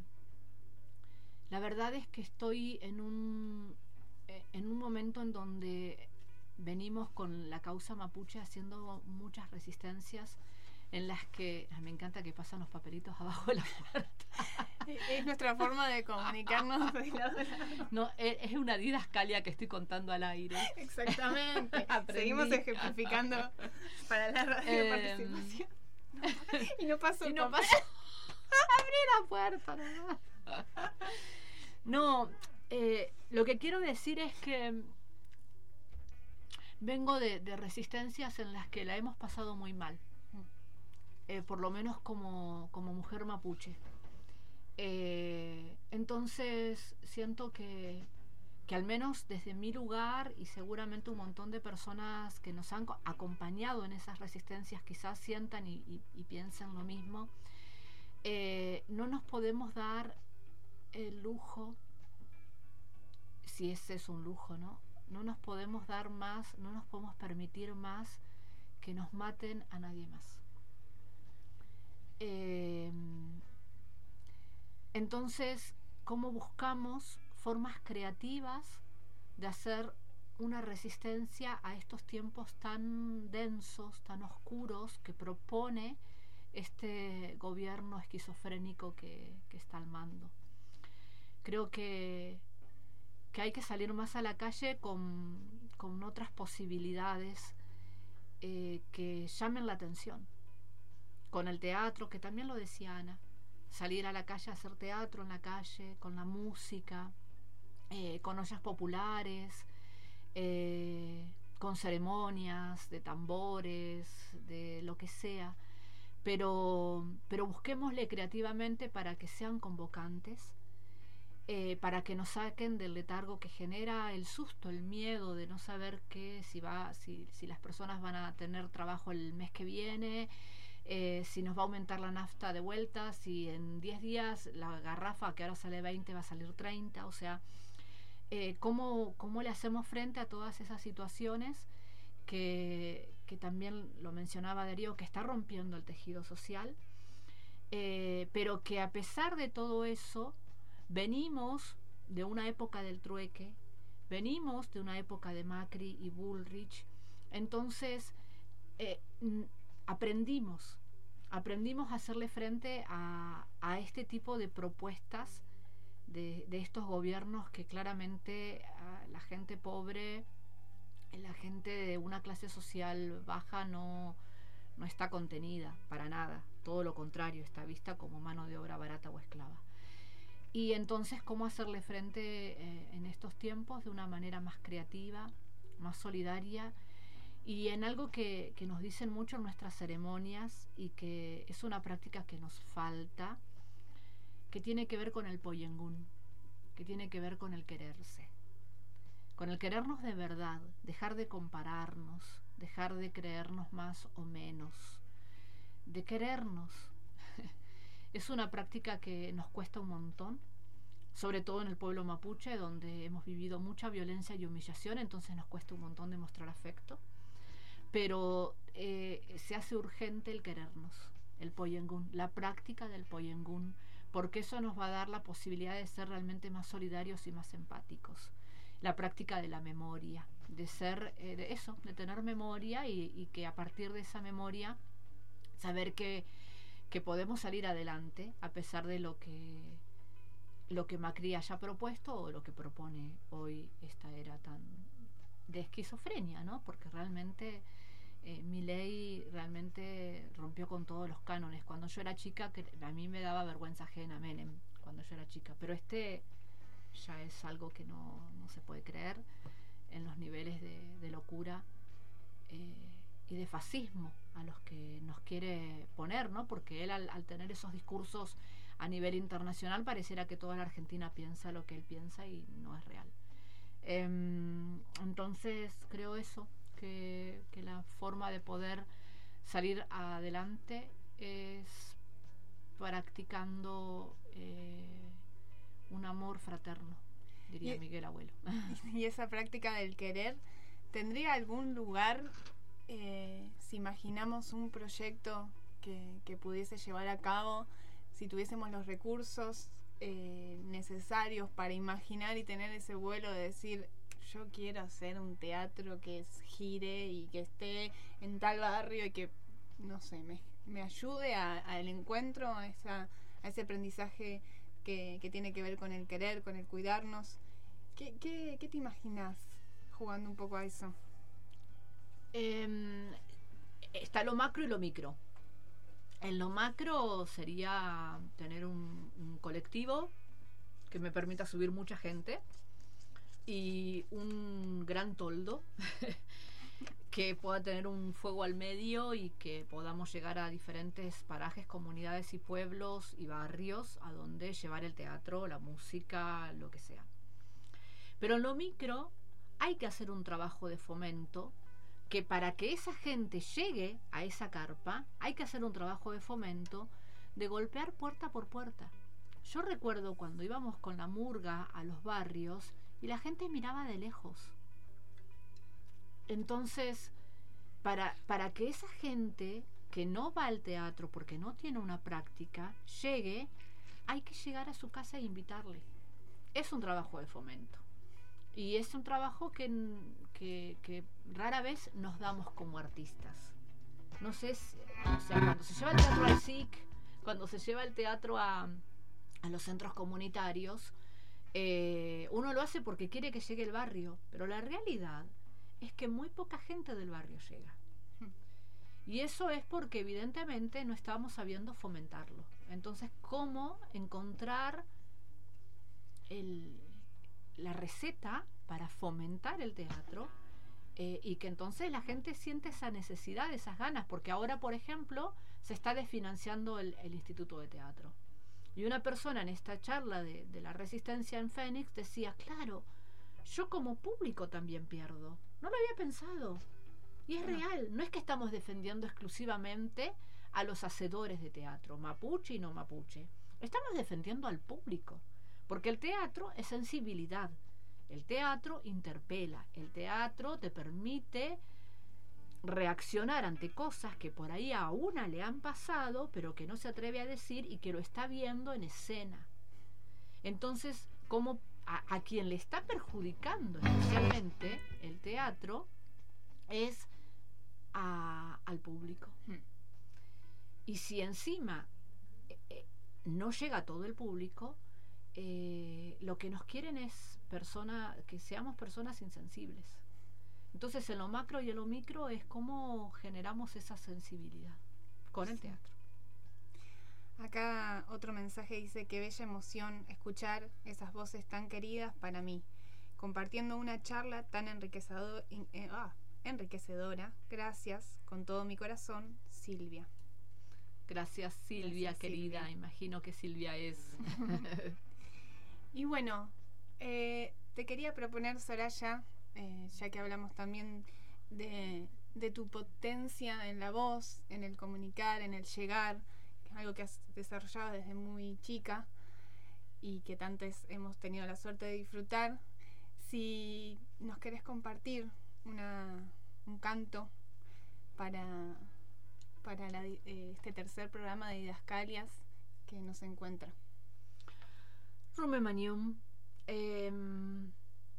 la verdad es que estoy en un, en un momento en donde venimos con la causa mapuche haciendo muchas resistencias en las que... Me encanta que pasan los papelitos abajo de la puerta. Es nuestra forma de comunicarnos. De lado de lado. No, es una didascalia que estoy contando al aire. Exactamente. Seguimos ejemplificando para la radio de eh, participación. No, y no pasó. Y no pasó. Abrí la puerta. No, no eh, lo que quiero decir es que vengo de, de resistencias en las que la hemos pasado muy mal. Eh, por lo menos como, como mujer mapuche. Eh, entonces siento que, que al menos desde mi lugar, y seguramente un montón de personas que nos han acompañado en esas resistencias quizás sientan y, y, y piensen lo mismo, eh, no nos podemos dar el lujo, si ese es un lujo, ¿no? No nos podemos dar más, no nos podemos permitir más que nos maten a nadie más. Eh, entonces, ¿cómo buscamos formas creativas de hacer una resistencia a estos tiempos tan densos, tan oscuros que propone este gobierno esquizofrénico que, que está al mando? Creo que, que hay que salir más a la calle con, con otras posibilidades eh, que llamen la atención. Con el teatro, que también lo decía Ana, salir a la calle a hacer teatro en la calle, con la música, eh, con ollas populares, eh, con ceremonias de tambores, de lo que sea, pero, pero busquémosle creativamente para que sean convocantes, eh, para que nos saquen del letargo que genera el susto, el miedo de no saber qué, si, va, si, si las personas van a tener trabajo el mes que viene, Eh, si nos va a aumentar la nafta de vuelta, si en diez días la garrafa que ahora sale veinte va a salir treinta, o sea, eh, ¿cómo, cómo le hacemos frente a todas esas situaciones que, que también lo mencionaba Darío, que está rompiendo el tejido social, eh, pero que a pesar de todo eso venimos de una época del trueque, venimos de una época de Macri y Bullrich, entonces eh, aprendimos, aprendimos a hacerle frente a, a este tipo de propuestas de, de estos gobiernos que claramente a la gente pobre, la gente de una clase social baja no, no está contenida para nada, todo lo contrario, está vista como mano de obra barata o esclava. Y entonces, ¿cómo hacerle frente eh, en estos tiempos de una manera más creativa, más solidaria? Y en algo que, que nos dicen mucho en nuestras ceremonias y que es una práctica que nos falta, que tiene que ver con el poyengún, que tiene que ver con el quererse, con el querernos de verdad, dejar de compararnos, dejar de creernos más o menos, de querernos. Es una práctica que nos cuesta un montón, sobre todo en el pueblo mapuche, donde hemos vivido mucha violencia y humillación, entonces nos cuesta un montón demostrar afecto. pero eh, se hace urgente el querernos, el Poyengun, la práctica del Poyengun, porque eso nos va a dar la posibilidad de ser realmente más solidarios y más empáticos. La práctica de la memoria, de ser, eh, de eso, de tener memoria y, y que a partir de esa memoria saber que, que podemos salir adelante a pesar de lo que lo que Macri haya propuesto o lo que propone hoy esta era tan de esquizofrenia, ¿no? Porque realmente eh, Milei realmente rompió con todos los cánones. Cuando yo era chica, que a mí me daba vergüenza ajena Menem cuando yo era chica, pero este ya es algo que no, no se puede creer en los niveles de, de locura eh, y de fascismo a los que nos quiere poner, ¿no? Porque él al, al tener esos discursos a nivel internacional pareciera que toda la Argentina piensa lo que él piensa y no es real. Eh, entonces creo eso, que, que la forma de poder salir adelante es practicando eh, un amor fraterno, diría y, Miguel Abuelo. Y esa práctica del querer, ¿tendría algún lugar, eh, si imaginamos un proyecto que, que pudiese llevar a cabo, si tuviésemos los recursos eh, necesarios para imaginar y tener ese vuelo de decir, yo quiero hacer un teatro que gire y que esté en tal barrio y que, no sé, me, me ayude al encuentro, a, esa, a ese aprendizaje que, que tiene que ver con el querer, con el cuidarnos? ¿Qué, qué, qué te imaginas jugando un poco a eso? Eh, está lo macro y lo micro. En lo macro sería tener un, un colectivo que me permita subir mucha gente y un gran toldo que pueda tener un fuego al medio y que podamos llegar a diferentes parajes, comunidades y pueblos y barrios a donde llevar el teatro, la música, lo que sea. Pero en lo micro hay que hacer un trabajo de fomento, que para que esa gente llegue a esa carpa hay que hacer un trabajo de fomento de golpear puerta por puerta. Yo recuerdo cuando íbamos con la murga a los barrios y la gente miraba de lejos. Entonces, para, para que esa gente que no va al teatro porque no tiene una práctica llegue, hay que llegar a su casa e invitarle. Es un trabajo de fomento. Y es un trabajo que, que, que rara vez nos damos como artistas. No sé, si, o sea, cuando se lleva el teatro al S I C, cuando se lleva el teatro a, a los centros comunitarios, eh, uno lo hace porque quiere que llegue el barrio, pero la realidad es que muy poca gente del barrio llega. Y eso es porque evidentemente no estamos sabiendo fomentarlo. Entonces, ¿cómo encontrar el... la receta para fomentar el teatro eh, y que entonces la gente siente esa necesidad, esas ganas? Porque ahora, por ejemplo, se está desfinanciando el, el Instituto de Teatro. Y una persona en esta charla de, de la resistencia en Fénix decía, claro, yo como público también pierdo. No lo había pensado. Y es real, no es que estamos defendiendo exclusivamente a los hacedores de teatro, mapuche y no mapuche. Estamos defendiendo al público. Porque el teatro es sensibilidad, el teatro interpela, el teatro te permite reaccionar ante cosas que por ahí a una le han pasado, pero que no se atreve a decir y que lo está viendo en escena. Entonces, como a, a quien le está perjudicando especialmente el teatro es a, al público. Y si encima eh, no llega a todo el público, Eh, lo que nos quieren es persona, que seamos personas insensibles. Entonces en lo macro y en lo micro es cómo generamos esa sensibilidad con el teatro. Acá otro mensaje dice: qué bella emoción escuchar esas voces tan queridas para mí, compartiendo una charla tan enriquecedor, eh, ah, enriquecedora. Gracias con todo mi corazón, Silvia. Gracias, Silvia. Gracias, querida. Silvia. Imagino que Silvia es. Y bueno, eh, te quería proponer, Soraya, eh, ya que hablamos también de, de tu potencia en la voz, en el comunicar, en el llegar, que es algo que has desarrollado desde muy chica y que tantos hemos tenido la suerte de disfrutar. Si nos querés compartir una, un canto para, para la, eh, este tercer programa de Didascalias que nos encuentra. Rume Manium. Eh, en,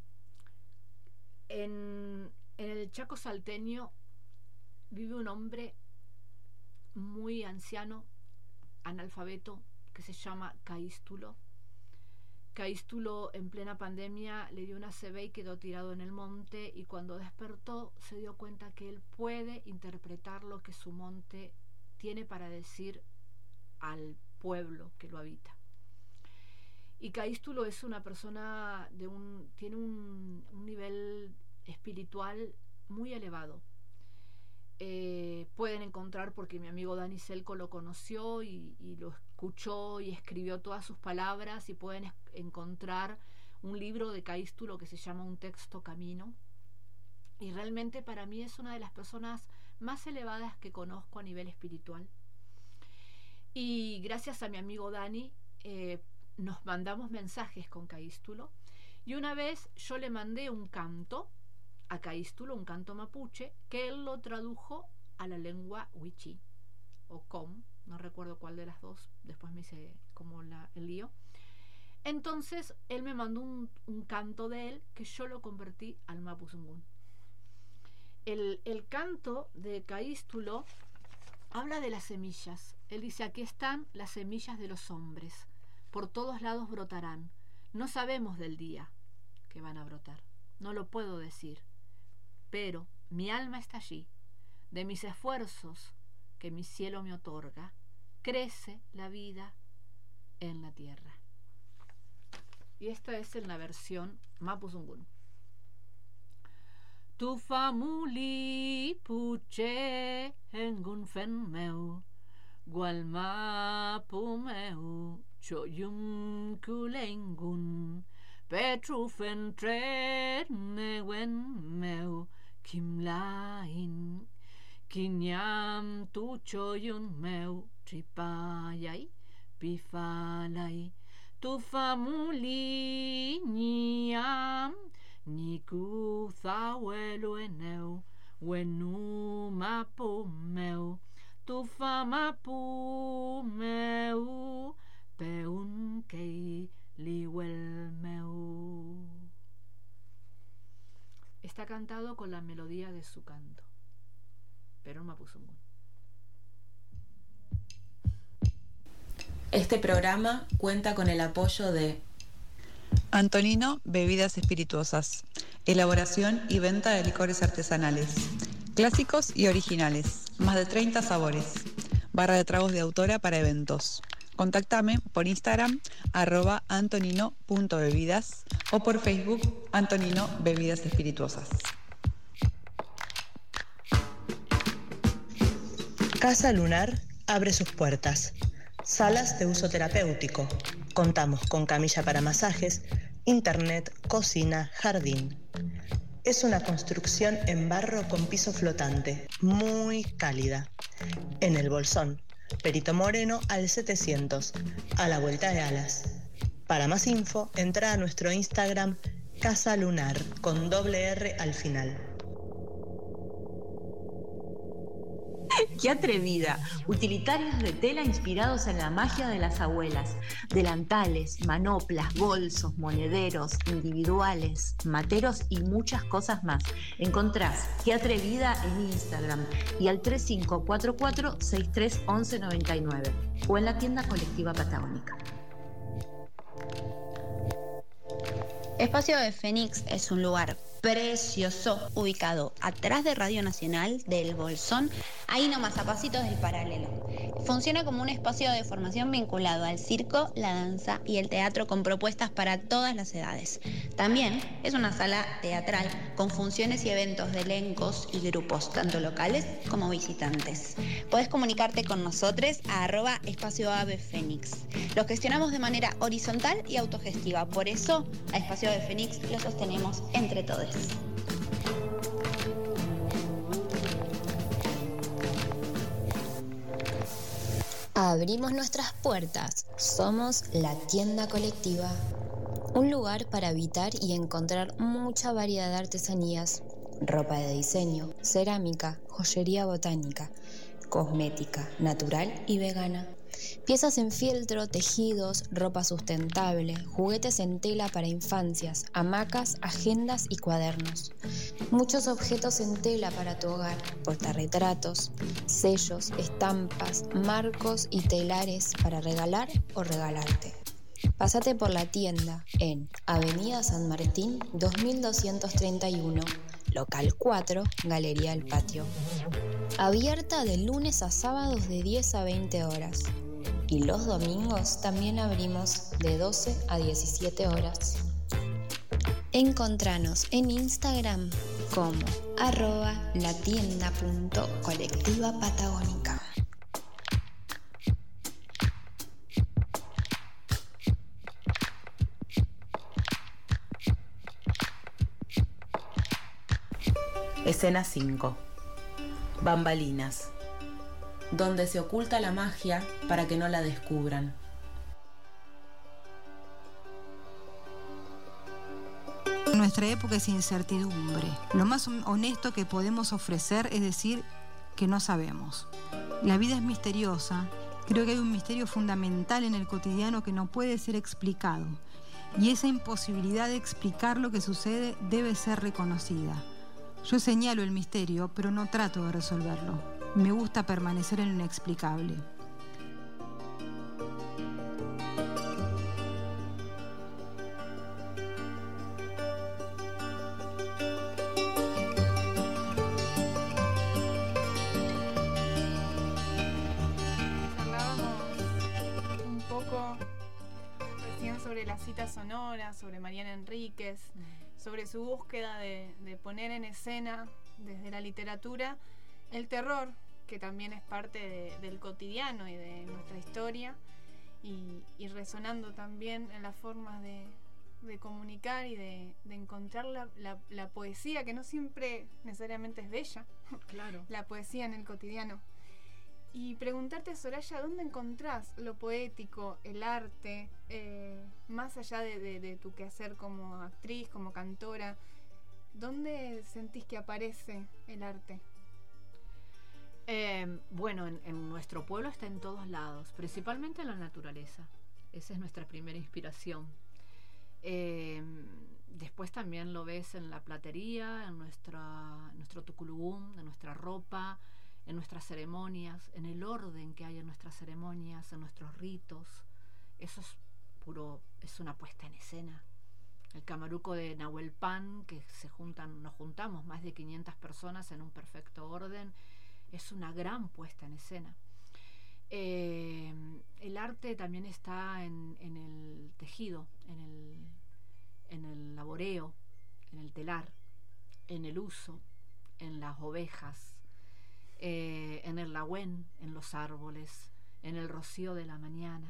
en el Chaco salteño vive un hombre muy anciano, analfabeto, que se llama Caístulo. Caístulo en plena pandemia le dio una C B y quedó tirado en el monte, y cuando despertó se dio cuenta que él puede interpretar lo que su monte tiene para decir al pueblo que lo habita. Y Caístulo es una persona de un tiene un, un nivel espiritual muy elevado. Eh, pueden encontrar, porque mi amigo Dani Selco lo conoció y, y lo escuchó y escribió todas sus palabras, y pueden es, encontrar un libro de Caístulo que se llama Un texto camino, y realmente para mí es una de las personas más elevadas que conozco a nivel espiritual. Y gracias a mi amigo Dani eh, nos mandamos mensajes con Caístulo, y una vez yo le mandé un canto a Caístulo, un canto mapuche, que él lo tradujo a la lengua wichí o com, no recuerdo cuál de las dos, después me hice como la, el lío. Entonces él me mandó un, un canto de él que yo lo convertí al mapuzungún. El, el canto de Caístulo habla de las semillas. Él dice: aquí están las semillas de los hombres, por todos lados brotarán, no sabemos del día que van a brotar, no lo puedo decir, pero mi alma está allí, de mis esfuerzos que mi cielo me otorga, crece la vida en la tierra. Y esta es en la versión mapuzungún. Tu famuli puche engun fen meu, gualmapu meu, choyum kulengun, petru fen tren newen meu, kimlain, kinyam tu choyun meu, tripayay, pifalay, tu famuli niam, niku thawelo eneu, wenu mapu meu, tu famapu meu, peun kei liwel meu. Está cantado con la melodía de su canto, pero en mapuzungún. Este programa cuenta con el apoyo de Antonino Bebidas Espirituosas, elaboración y venta de licores artesanales, clásicos y originales, más de treinta sabores, barra de tragos de autora para eventos. Contactame por Instagram, arroba antonino.bebidas, o por Facebook, Antonino Bebidas Espirituosas. Casa Lunar abre sus puertas. Salas de uso terapéutico. Contamos con camilla para masajes, internet, cocina, jardín. Es una construcción en barro con piso flotante, muy cálida. En el Bolsón, Perito Moreno al setecientos, a la vuelta de Alas. Para más info, entra a nuestro Instagram Casa Lunar con doble R al final. ¡Qué atrevida! Utilitarios de tela inspirados en la magia de las abuelas. Delantales, manoplas, bolsos, monederos, individuales, materos y muchas cosas más. Encontrás Qué Atrevida en Instagram y al tres cinco cuatro cuatro, seis tres once noventa y nueve o en la tienda colectiva patagónica. Espacio de Fénix es un lugar precioso ubicado atrás de Radio Nacional del Bolsón, ahí nomás a pasitos del paralelo. Funciona como un espacio de formación vinculado al circo, la danza y el teatro con propuestas para todas las edades. También es una sala teatral con funciones y eventos de elencos y grupos, tanto locales como visitantes. Podés comunicarte con nosotros a arroba espacio ave fénix. Lo gestionamos de manera horizontal y autogestiva, por eso a Espacio de Fénix lo sostenemos entre todos. Abrimos nuestras puertas. Somos la tienda colectiva. Un lugar para habitar y encontrar mucha variedad de artesanías, ropa de diseño, cerámica, joyería botánica, cosmética, natural y vegana. Piezas en fieltro, tejidos, ropa sustentable, juguetes en tela para infancias, hamacas, agendas y cuadernos. Muchos objetos en tela para tu hogar, portarretratos, sellos, estampas, marcos y telares para regalar o regalarte. Pásate por la tienda en Avenida San Martín dos mil doscientos treinta y uno, local cuatro, Galería El Patio. Abierta de lunes a sábados de diez a veinte horas. Y los domingos también abrimos de doce a diecisiete horas. Encontranos en Instagram como arroba latienda.colectiva patagónica. Escena cinco. Bambalinas. Donde se oculta la magia para que no la descubran. Nuestra época es incertidumbre. Lo más honesto que podemos ofrecer es decir que no sabemos. La vida es misteriosa. Creo que hay un misterio fundamental en el cotidiano que no puede ser explicado. Y esa imposibilidad de explicar lo que sucede debe ser reconocida. Yo señalo el misterio, pero no trato de resolverlo. Me gusta permanecer en lo inexplicable. Hablábamos un poco recién sobre la cita sonora, sobre Mariana Enríquez, mm. sobre su búsqueda de, de poner en escena desde la literatura el terror, que también es parte de, del cotidiano y de nuestra historia, y, y resonando también en las formas de, de comunicar y de, de encontrar la, la, la poesía, que no siempre necesariamente es bella, claro. La poesía en el cotidiano. Y preguntarte, Soraya, ¿dónde encontrás lo poético, el arte, eh, más allá de, de, de tu quehacer como actriz, como cantora? ¿Dónde sentís que aparece el arte? Eh, bueno, en, en nuestro pueblo está en todos lados, principalmente en la naturaleza. Esa es nuestra primera inspiración. Eh, después también lo ves en la platería, en nuestra, nuestro tuculubum, en nuestra ropa, en nuestras ceremonias, en el orden que hay en nuestras ceremonias, en nuestros ritos. Eso es puro, es una puesta en escena. El camaruco de Nahuel Pan, que se juntan, nos juntamos más de quinientas personas en un perfecto orden, es una gran puesta en escena. Eh, el arte también está en, en el tejido, en el, en el laboreo, en el telar, en el uso, en las ovejas, eh, en el lagüén, en los árboles, en el rocío de la mañana,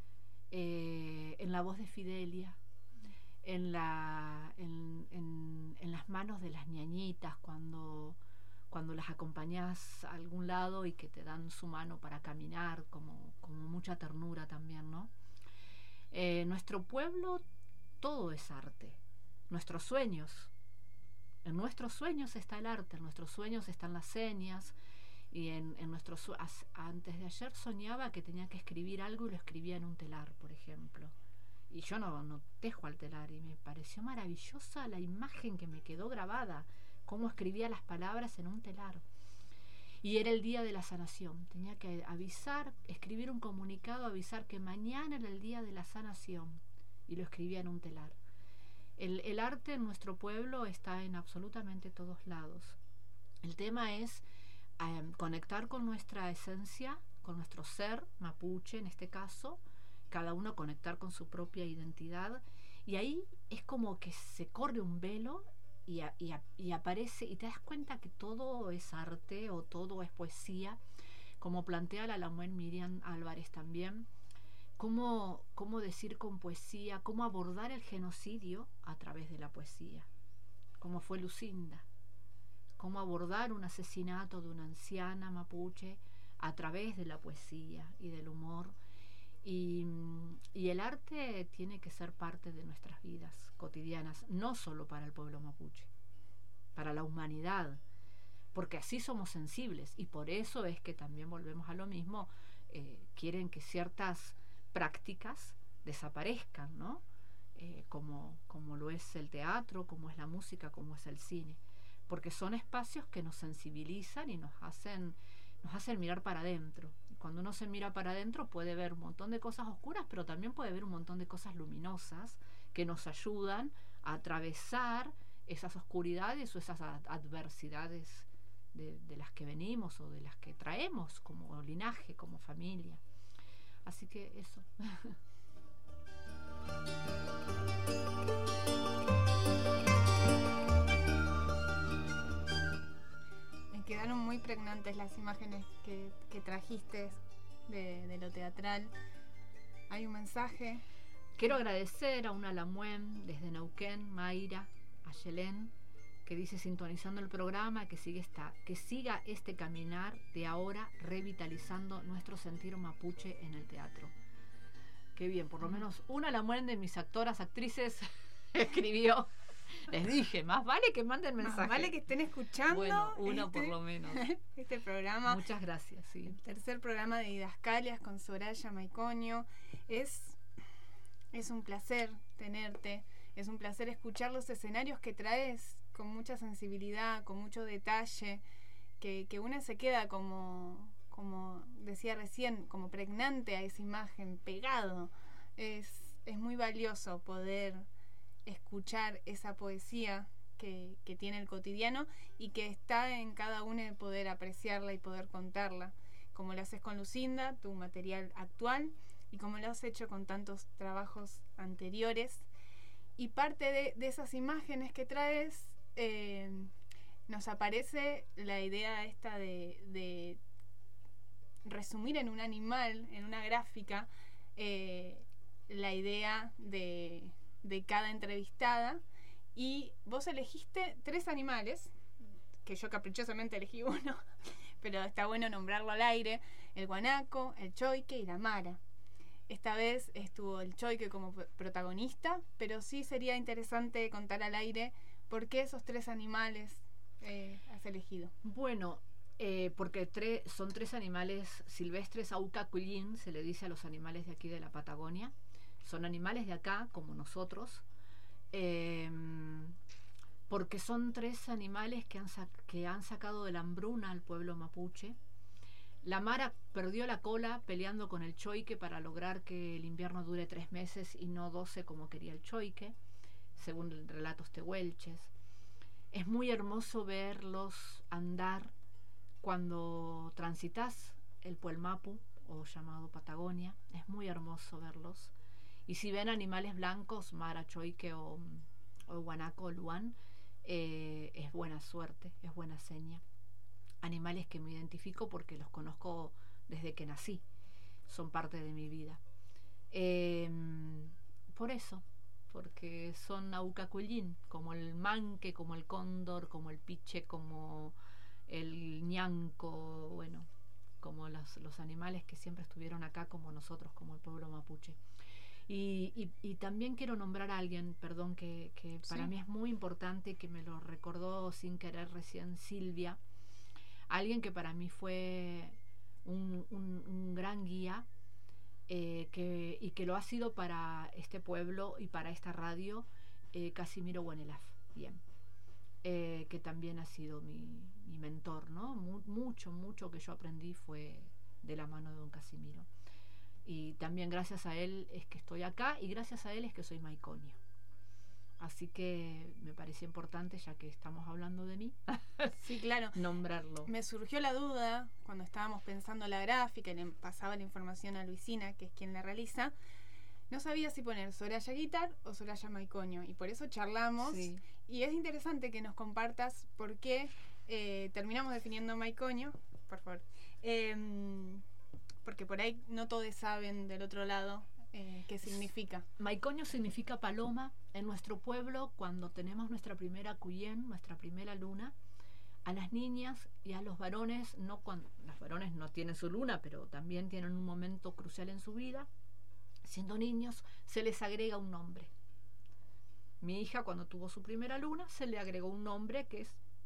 eh, en la voz de Fidelia, en, la, en, en, en las manos de las ñañitas cuando... cuando las acompañás a algún lado y que te dan su mano para caminar, como, como mucha ternura también, ¿no? Eh, nuestro pueblo, todo es arte. Nuestros sueños, en nuestros sueños está el arte, en nuestros sueños están las señas, y en, en nuestros su- antes de ayer soñaba que tenía que escribir algo y lo escribía en un telar, por ejemplo. Y yo no, no tejo al telar, y me pareció maravillosa la imagen que me quedó grabada, cómo escribía las palabras en un telar. Y era el día de la sanación. Tenía que avisar, escribir un comunicado, avisar que mañana era el día de la sanación. Y lo escribía en un telar. El, el arte en nuestro pueblo está en absolutamente todos lados. El tema es eh, conectar con nuestra esencia, con nuestro ser mapuche en este caso, cada uno conectar con su propia identidad. Y ahí es como que se corre un velo Y, a, y, a, y aparece, y te das cuenta que todo es arte o todo es poesía, como plantea la Lamuén Miriam Álvarez también. Cómo, cómo decir con poesía, cómo abordar el genocidio a través de la poesía, como fue Lucinda, cómo abordar un asesinato de una anciana mapuche a través de la poesía y del humor. Y, y el arte tiene que ser parte de nuestras vidas cotidianas, no solo para el pueblo mapuche, para la humanidad, porque así somos sensibles, y por eso es que también volvemos a lo mismo, eh, quieren que ciertas prácticas desaparezcan, ¿no? Eh, como, como lo es el teatro, como es la música, como es el cine, porque son espacios que nos sensibilizan y nos hacen, nos hacen mirar para adentro. Y cuando uno se mira para adentro puede ver un montón de cosas oscuras, pero también puede ver un montón de cosas luminosas que nos ayudan a atravesar esas oscuridades o esas adversidades de, de las que venimos o de las que traemos como linaje, como familia. Así que eso. Me quedaron muy pregnantes las imágenes que, que trajiste de, de lo teatral. Hay un mensaje. Quiero agradecer a una Lamuen desde Neuquén, Mayra, a Yelén, que dice sintonizando el programa, que, sigue esta, que siga este caminar de ahora revitalizando nuestro sentir mapuche en el teatro. Qué bien, por lo menos una Lamuen de mis actoras, actrices, escribió. Les dije, más vale que manden mensajes. Más vale que estén escuchando. Bueno, uno este, por lo menos. Este programa. Muchas gracias, sí. El tercer programa de Didascalias con Soraya Maiconio. Es, es un placer tenerte. Es un placer escuchar los escenarios que traes con mucha sensibilidad, con mucho detalle, que, que una se queda como, como decía recién, como pregnante a esa imagen, pegado. Es, es muy valioso poder escuchar esa poesía que, que tiene el cotidiano y que está en cada uno de poder apreciarla y poder contarla, como lo haces con Lucinda, tu material actual, y como lo has hecho con tantos trabajos anteriores. Y parte de, de esas imágenes que traes, eh, nos aparece la idea esta de, de resumir en un animal, en una gráfica, eh, la idea de, de cada entrevistada. Y vos elegiste tres animales, que yo caprichosamente elegí uno, pero está bueno nombrarlo al aire: el guanaco, el choique y la mara. Esta vez estuvo el choique como protagonista, pero sí sería interesante contar al aire por qué esos tres animales eh, has elegido. Bueno, eh, porque tre- son tres animales silvestres, aucacullín, se le dice a los animales de aquí de la Patagonia. Son animales de acá, como nosotros, eh, porque son tres animales que han, sac- que han sacado de la hambruna al pueblo mapuche. La mara perdió la cola peleando con el choique para lograr que el invierno dure tres meses y no doce como quería el choique, según relatos tehuelches. Es muy hermoso verlos andar cuando transitas el Puelmapu, o llamado Patagonia. Es muy hermoso verlos. Y si ven animales blancos, mara, choique o, o guanaco o luán, eh, es buena suerte, es buena seña. Animales que me identifico porque los conozco desde que nací, son parte de mi vida. Eh, por eso, porque son aucacullín, como el manque, como el cóndor, como el piche, como el ñanco, bueno, como los, los animales que siempre estuvieron acá como nosotros, como el pueblo mapuche. Y, y, y también quiero nombrar a alguien, perdón, que, que para Sí. mí es muy importante, que me lo recordó sin querer recién Silvia. Alguien que para mí fue un, un, un gran guía, eh, que, y que lo ha sido para este pueblo y para esta radio, eh, Casimiro Buenelaf, bien, eh, que también ha sido mi, mi mentor, ¿no? Mu- mucho, mucho que yo aprendí fue de la mano de don Casimiro. Y también gracias a él es que estoy acá, y gracias a él es que soy maiconia. Así que me parecía importante, ya que estamos hablando de mí, Sí, claro. nombrarlo. Me surgió la duda cuando estábamos pensando la gráfica y le pasaba la información a Luisina, que es quien la realiza. No sabía si poner Soraya Guitar o Soraya Maiconio, y por eso charlamos. Sí. Y es interesante que nos compartas por qué eh, terminamos definiendo Maiconio, por favor. Eh, porque por ahí no todos saben del otro lado eh, qué significa. Maicoño significa paloma. En nuestro pueblo, cuando tenemos nuestra primera cuyén, nuestra primera luna, a las niñas y a los varones, no cuando los varones no tienen su luna, pero también tienen un momento crucial en su vida, siendo niños, se les agrega un nombre. Mi hija, cuando tuvo su primera luna, se le agregó un nombre que es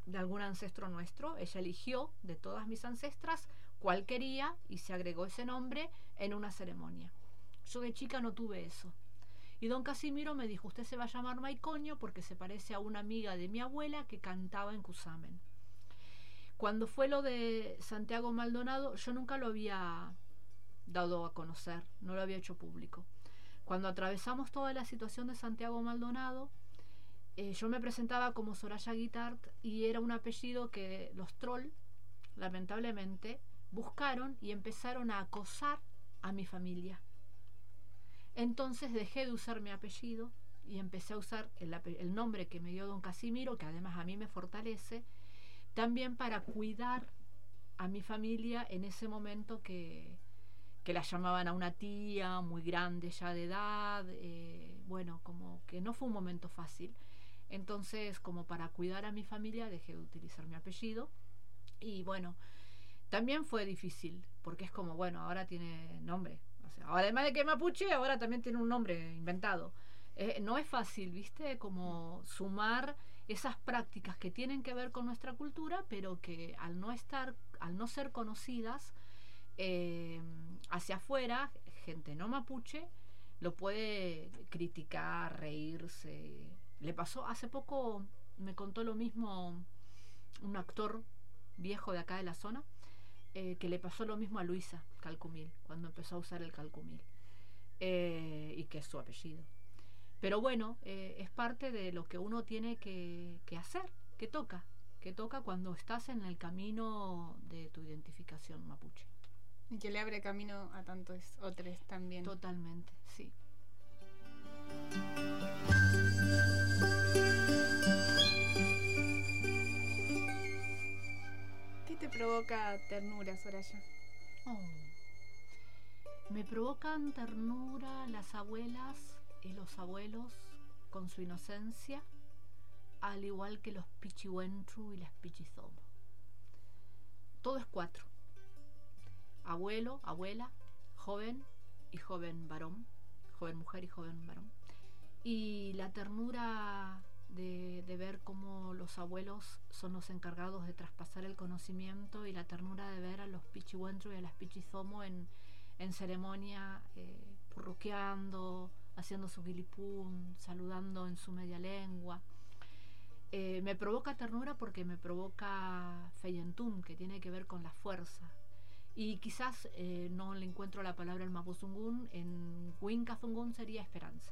de algún ancestro nuestro. Ella eligió de todas mis ancestras cuál quería y se agregó ese nombre en una ceremonia. Yo de chica no tuve eso. Y don Casimiro me dijo, usted se va a llamar Maicoño porque se parece a una amiga de mi abuela que cantaba en Cusamen. Cuando fue lo de Santiago Maldonado, yo nunca lo había dado a conocer, no lo había hecho público. Cuando atravesamos toda la situación de Santiago Maldonado, eh, yo me presentaba como Soraya Guitart y era un apellido que los troll, lamentablemente, buscaron y empezaron a acosar a mi familia. Entonces dejé de usar mi apellido y empecé a usar el, el nombre que me dio don Casimiro, que además a mí me fortalece, también para cuidar a mi familia en ese momento que, que la llamaban a una tía muy grande ya de edad, eh, bueno, como que no fue un momento fácil. Entonces, como para cuidar a mi familia, dejé de utilizar mi apellido. Y bueno, también fue difícil, porque es como, bueno, ahora tiene nombre. O sea, además de que es mapuche, ahora también tiene un nombre inventado. Eh, no es fácil, ¿viste? Como sumar esas prácticas que tienen que ver con nuestra cultura, pero que al no estar, al no ser conocidas eh, hacia afuera, gente no mapuche lo puede criticar, reírse. Le pasó hace poco, me contó lo mismo un actor viejo de acá de la zona, eh, que le pasó lo mismo a Luisa Calcumil cuando empezó a usar el Calcumil, eh, y que es su apellido. Pero bueno, eh, es parte de lo que uno tiene que, que hacer, que toca, que toca cuando estás en el camino de tu identificación mapuche. Y que le abre camino a tantos otros también. Totalmente, sí. ¿Qué te provoca ternura, Soraya? Oh. Me provocan ternura las abuelas y los abuelos con su inocencia, al igual que los pichihuentru y las pichizomo. Todo es cuatro: abuelo, abuela, joven y joven varón, joven mujer y joven varón. Y la ternura de, de ver cómo los abuelos son los encargados de traspasar el conocimiento, y la ternura de ver a los pichihuentru y a las pichizomo en, en ceremonia, eh, purruqueando, haciendo su guilipún, saludando en su media lengua. Eh, me provoca ternura porque me provoca feyentún, que tiene que ver con la fuerza. Y quizás eh, no le encuentro la palabra en mapuzungún, en huincazungún sería esperanza.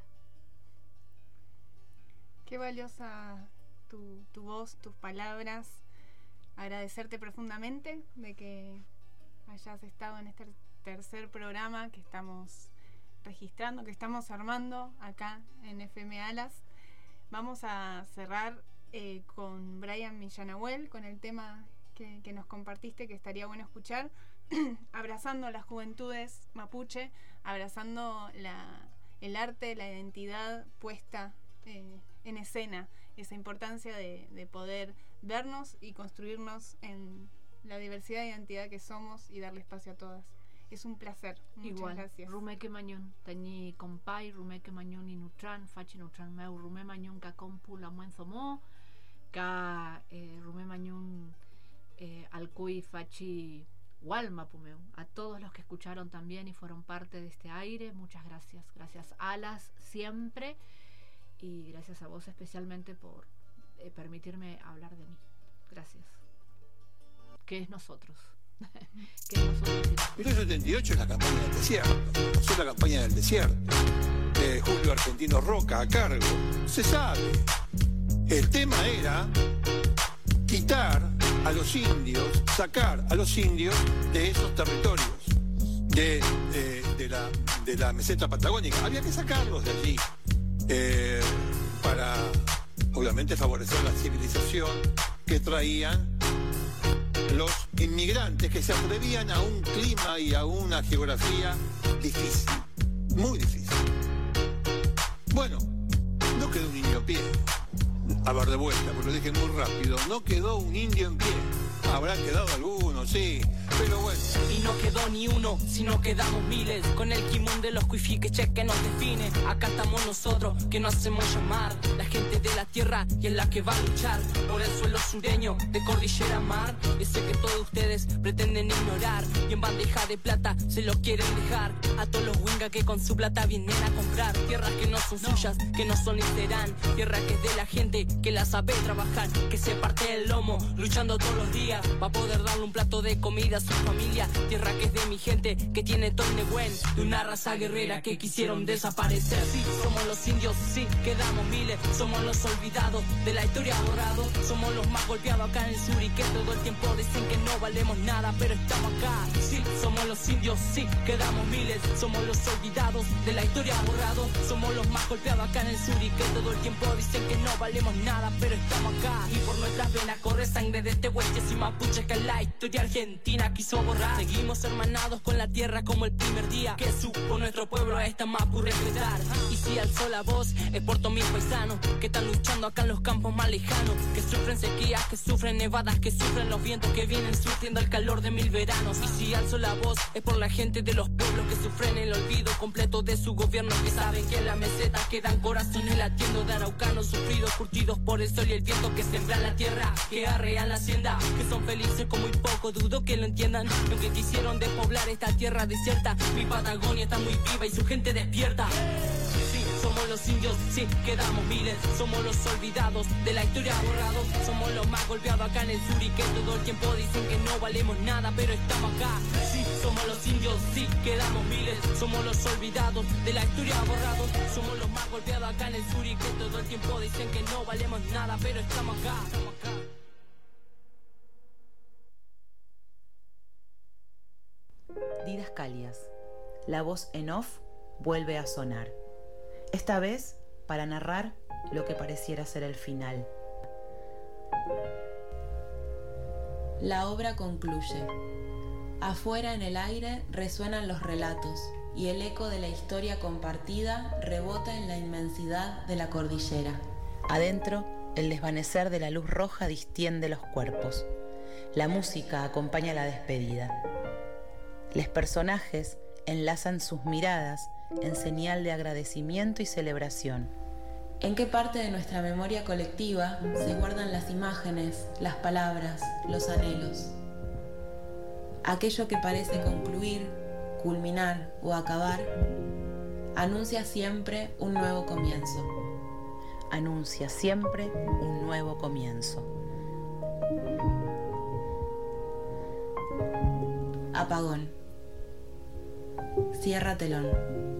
Qué valiosa tu, tu voz, tus palabras. Agradecerte profundamente de que hayas estado en este tercer programa que estamos registrando, que estamos armando acá en F M Alas. Vamos a cerrar eh, con Brian Millanahuel, con el tema que, que nos compartiste, que estaría bueno escuchar, abrazando a las juventudes mapuche, abrazando la, el arte, la identidad puesta eh, en escena, esa importancia de, de poder vernos y construirnos en la diversidad de identidad que somos y darle espacio a todas. Es un placer. Muchas Igual. Gracias. Rumeque mañón, tañi compay, rumeque mañón y nutran, fachi nutran meu, rume mañón ka compu la muenzomo, ka eh, rume mañón eh, alcuy fachi walma pumeu. A todos los que escucharon también y fueron parte de este aire, muchas gracias. Gracias Alas siempre, y gracias a vos especialmente por eh, permitirme hablar de mí. Gracias. ¿Qué es nosotros? mil novecientos setenta y ocho es la campaña del desierto, es la campaña del desierto, de Julio Argentino Roca a cargo. Se sabe, el tema era quitar a los indios, sacar a los indios de esos territorios, de, de, de, la, de la meseta patagónica. Había que sacarlos de allí, eh, para obviamente favorecer la civilización que traían los inmigrantes, que se atrevían a un clima y a una geografía difícil, muy difícil. Bueno, no quedó un indio en pie. A ver, de vuelta, porque lo dije muy rápido. No quedó un indio en pie. Habrán quedado algunos uno, sí, pero bueno. Y no quedó ni uno, sino quedamos miles. Con el kimón de los cuifiques que nos define. Acá estamos nosotros, que nos hacemos llamar la gente de la tierra y en la que va a luchar por el suelo sureño de Cordillera Mar. Ese que todos ustedes pretenden ignorar y en bandeja de plata se lo quieren dejar a todos los wingas que con su plata vienen a comprar tierras que no son suyas, que no son ni serán. Tierra que es de la gente que la sabe trabajar, que se parte el lomo luchando todos los días para poder darle un plato de comida a su familia. Tierra que es de mi gente, que tiene todo de buen, de una raza guerrera que quisieron desaparecer. Sí, somos los indios, sí, quedamos miles. Somos los olvidados, de la historia borrado. Somos los más golpeados acá en el sur y que todo el tiempo dicen que no valemos nada, pero estamos acá. Sí, somos los indios, sí, quedamos miles. Somos los olvidados, de la historia borrado. Somos los más golpeados acá en el sur y que todo el tiempo dicen que no valemos nada, pero estamos acá. Y por nuestras venas corre sangre de este hueches y mapuches que la historia argentina quiso borrar. Seguimos hermanados con la tierra como el primer día que supo nuestro pueblo a esta mapu respetar. Y si alzó la voz es por todos mis paisanos que están luchando acá en los campos más lejanos, que sufren sequías, que sufren nevadas, que sufren los vientos que vienen surtiendo el calor de mil veranos. Y si alzo la voz es por la gente de los pueblos que sufren el olvido completo de su gobierno, que saben que en la meseta quedan corazones latiendo de araucanos sufridos, curtidos por el sol y el viento, que sembran la tierra, que arrean la hacienda, que son felices con muy poco, dudo que lo entiendan, lo que quisieron despoblar esta tierra desierta. Mi Patagonia está muy viva y su gente despierta. Somos los indios, sí, quedamos miles. Somos los olvidados, de la historia borrados. Somos los más golpeados acá en el sur y que todo el tiempo dicen que no valemos nada, pero estamos acá. Sí, somos los indios, sí, quedamos miles. Somos los olvidados, de la historia borrados. Somos los más golpeados acá en el sur y que todo el tiempo dicen que no valemos nada, pero estamos acá. Estamos acá. Didascalias. La voz en off vuelve a sonar. Esta vez para narrar lo que pareciera ser el final. La obra concluye. Afuera en el aire resuenan los relatos y el eco de la historia compartida rebota en la inmensidad de la cordillera. Adentro, el desvanecer de la luz roja distiende los cuerpos. La música acompaña la despedida. Los personajes enlazan sus miradas en señal de agradecimiento y celebración. ¿En qué parte de nuestra memoria colectiva se guardan las imágenes, las palabras, los anhelos? Aquello que parece concluir, culminar o acabar, anuncia siempre un nuevo comienzo. Anuncia siempre un nuevo comienzo. Apagón. Cierra telón.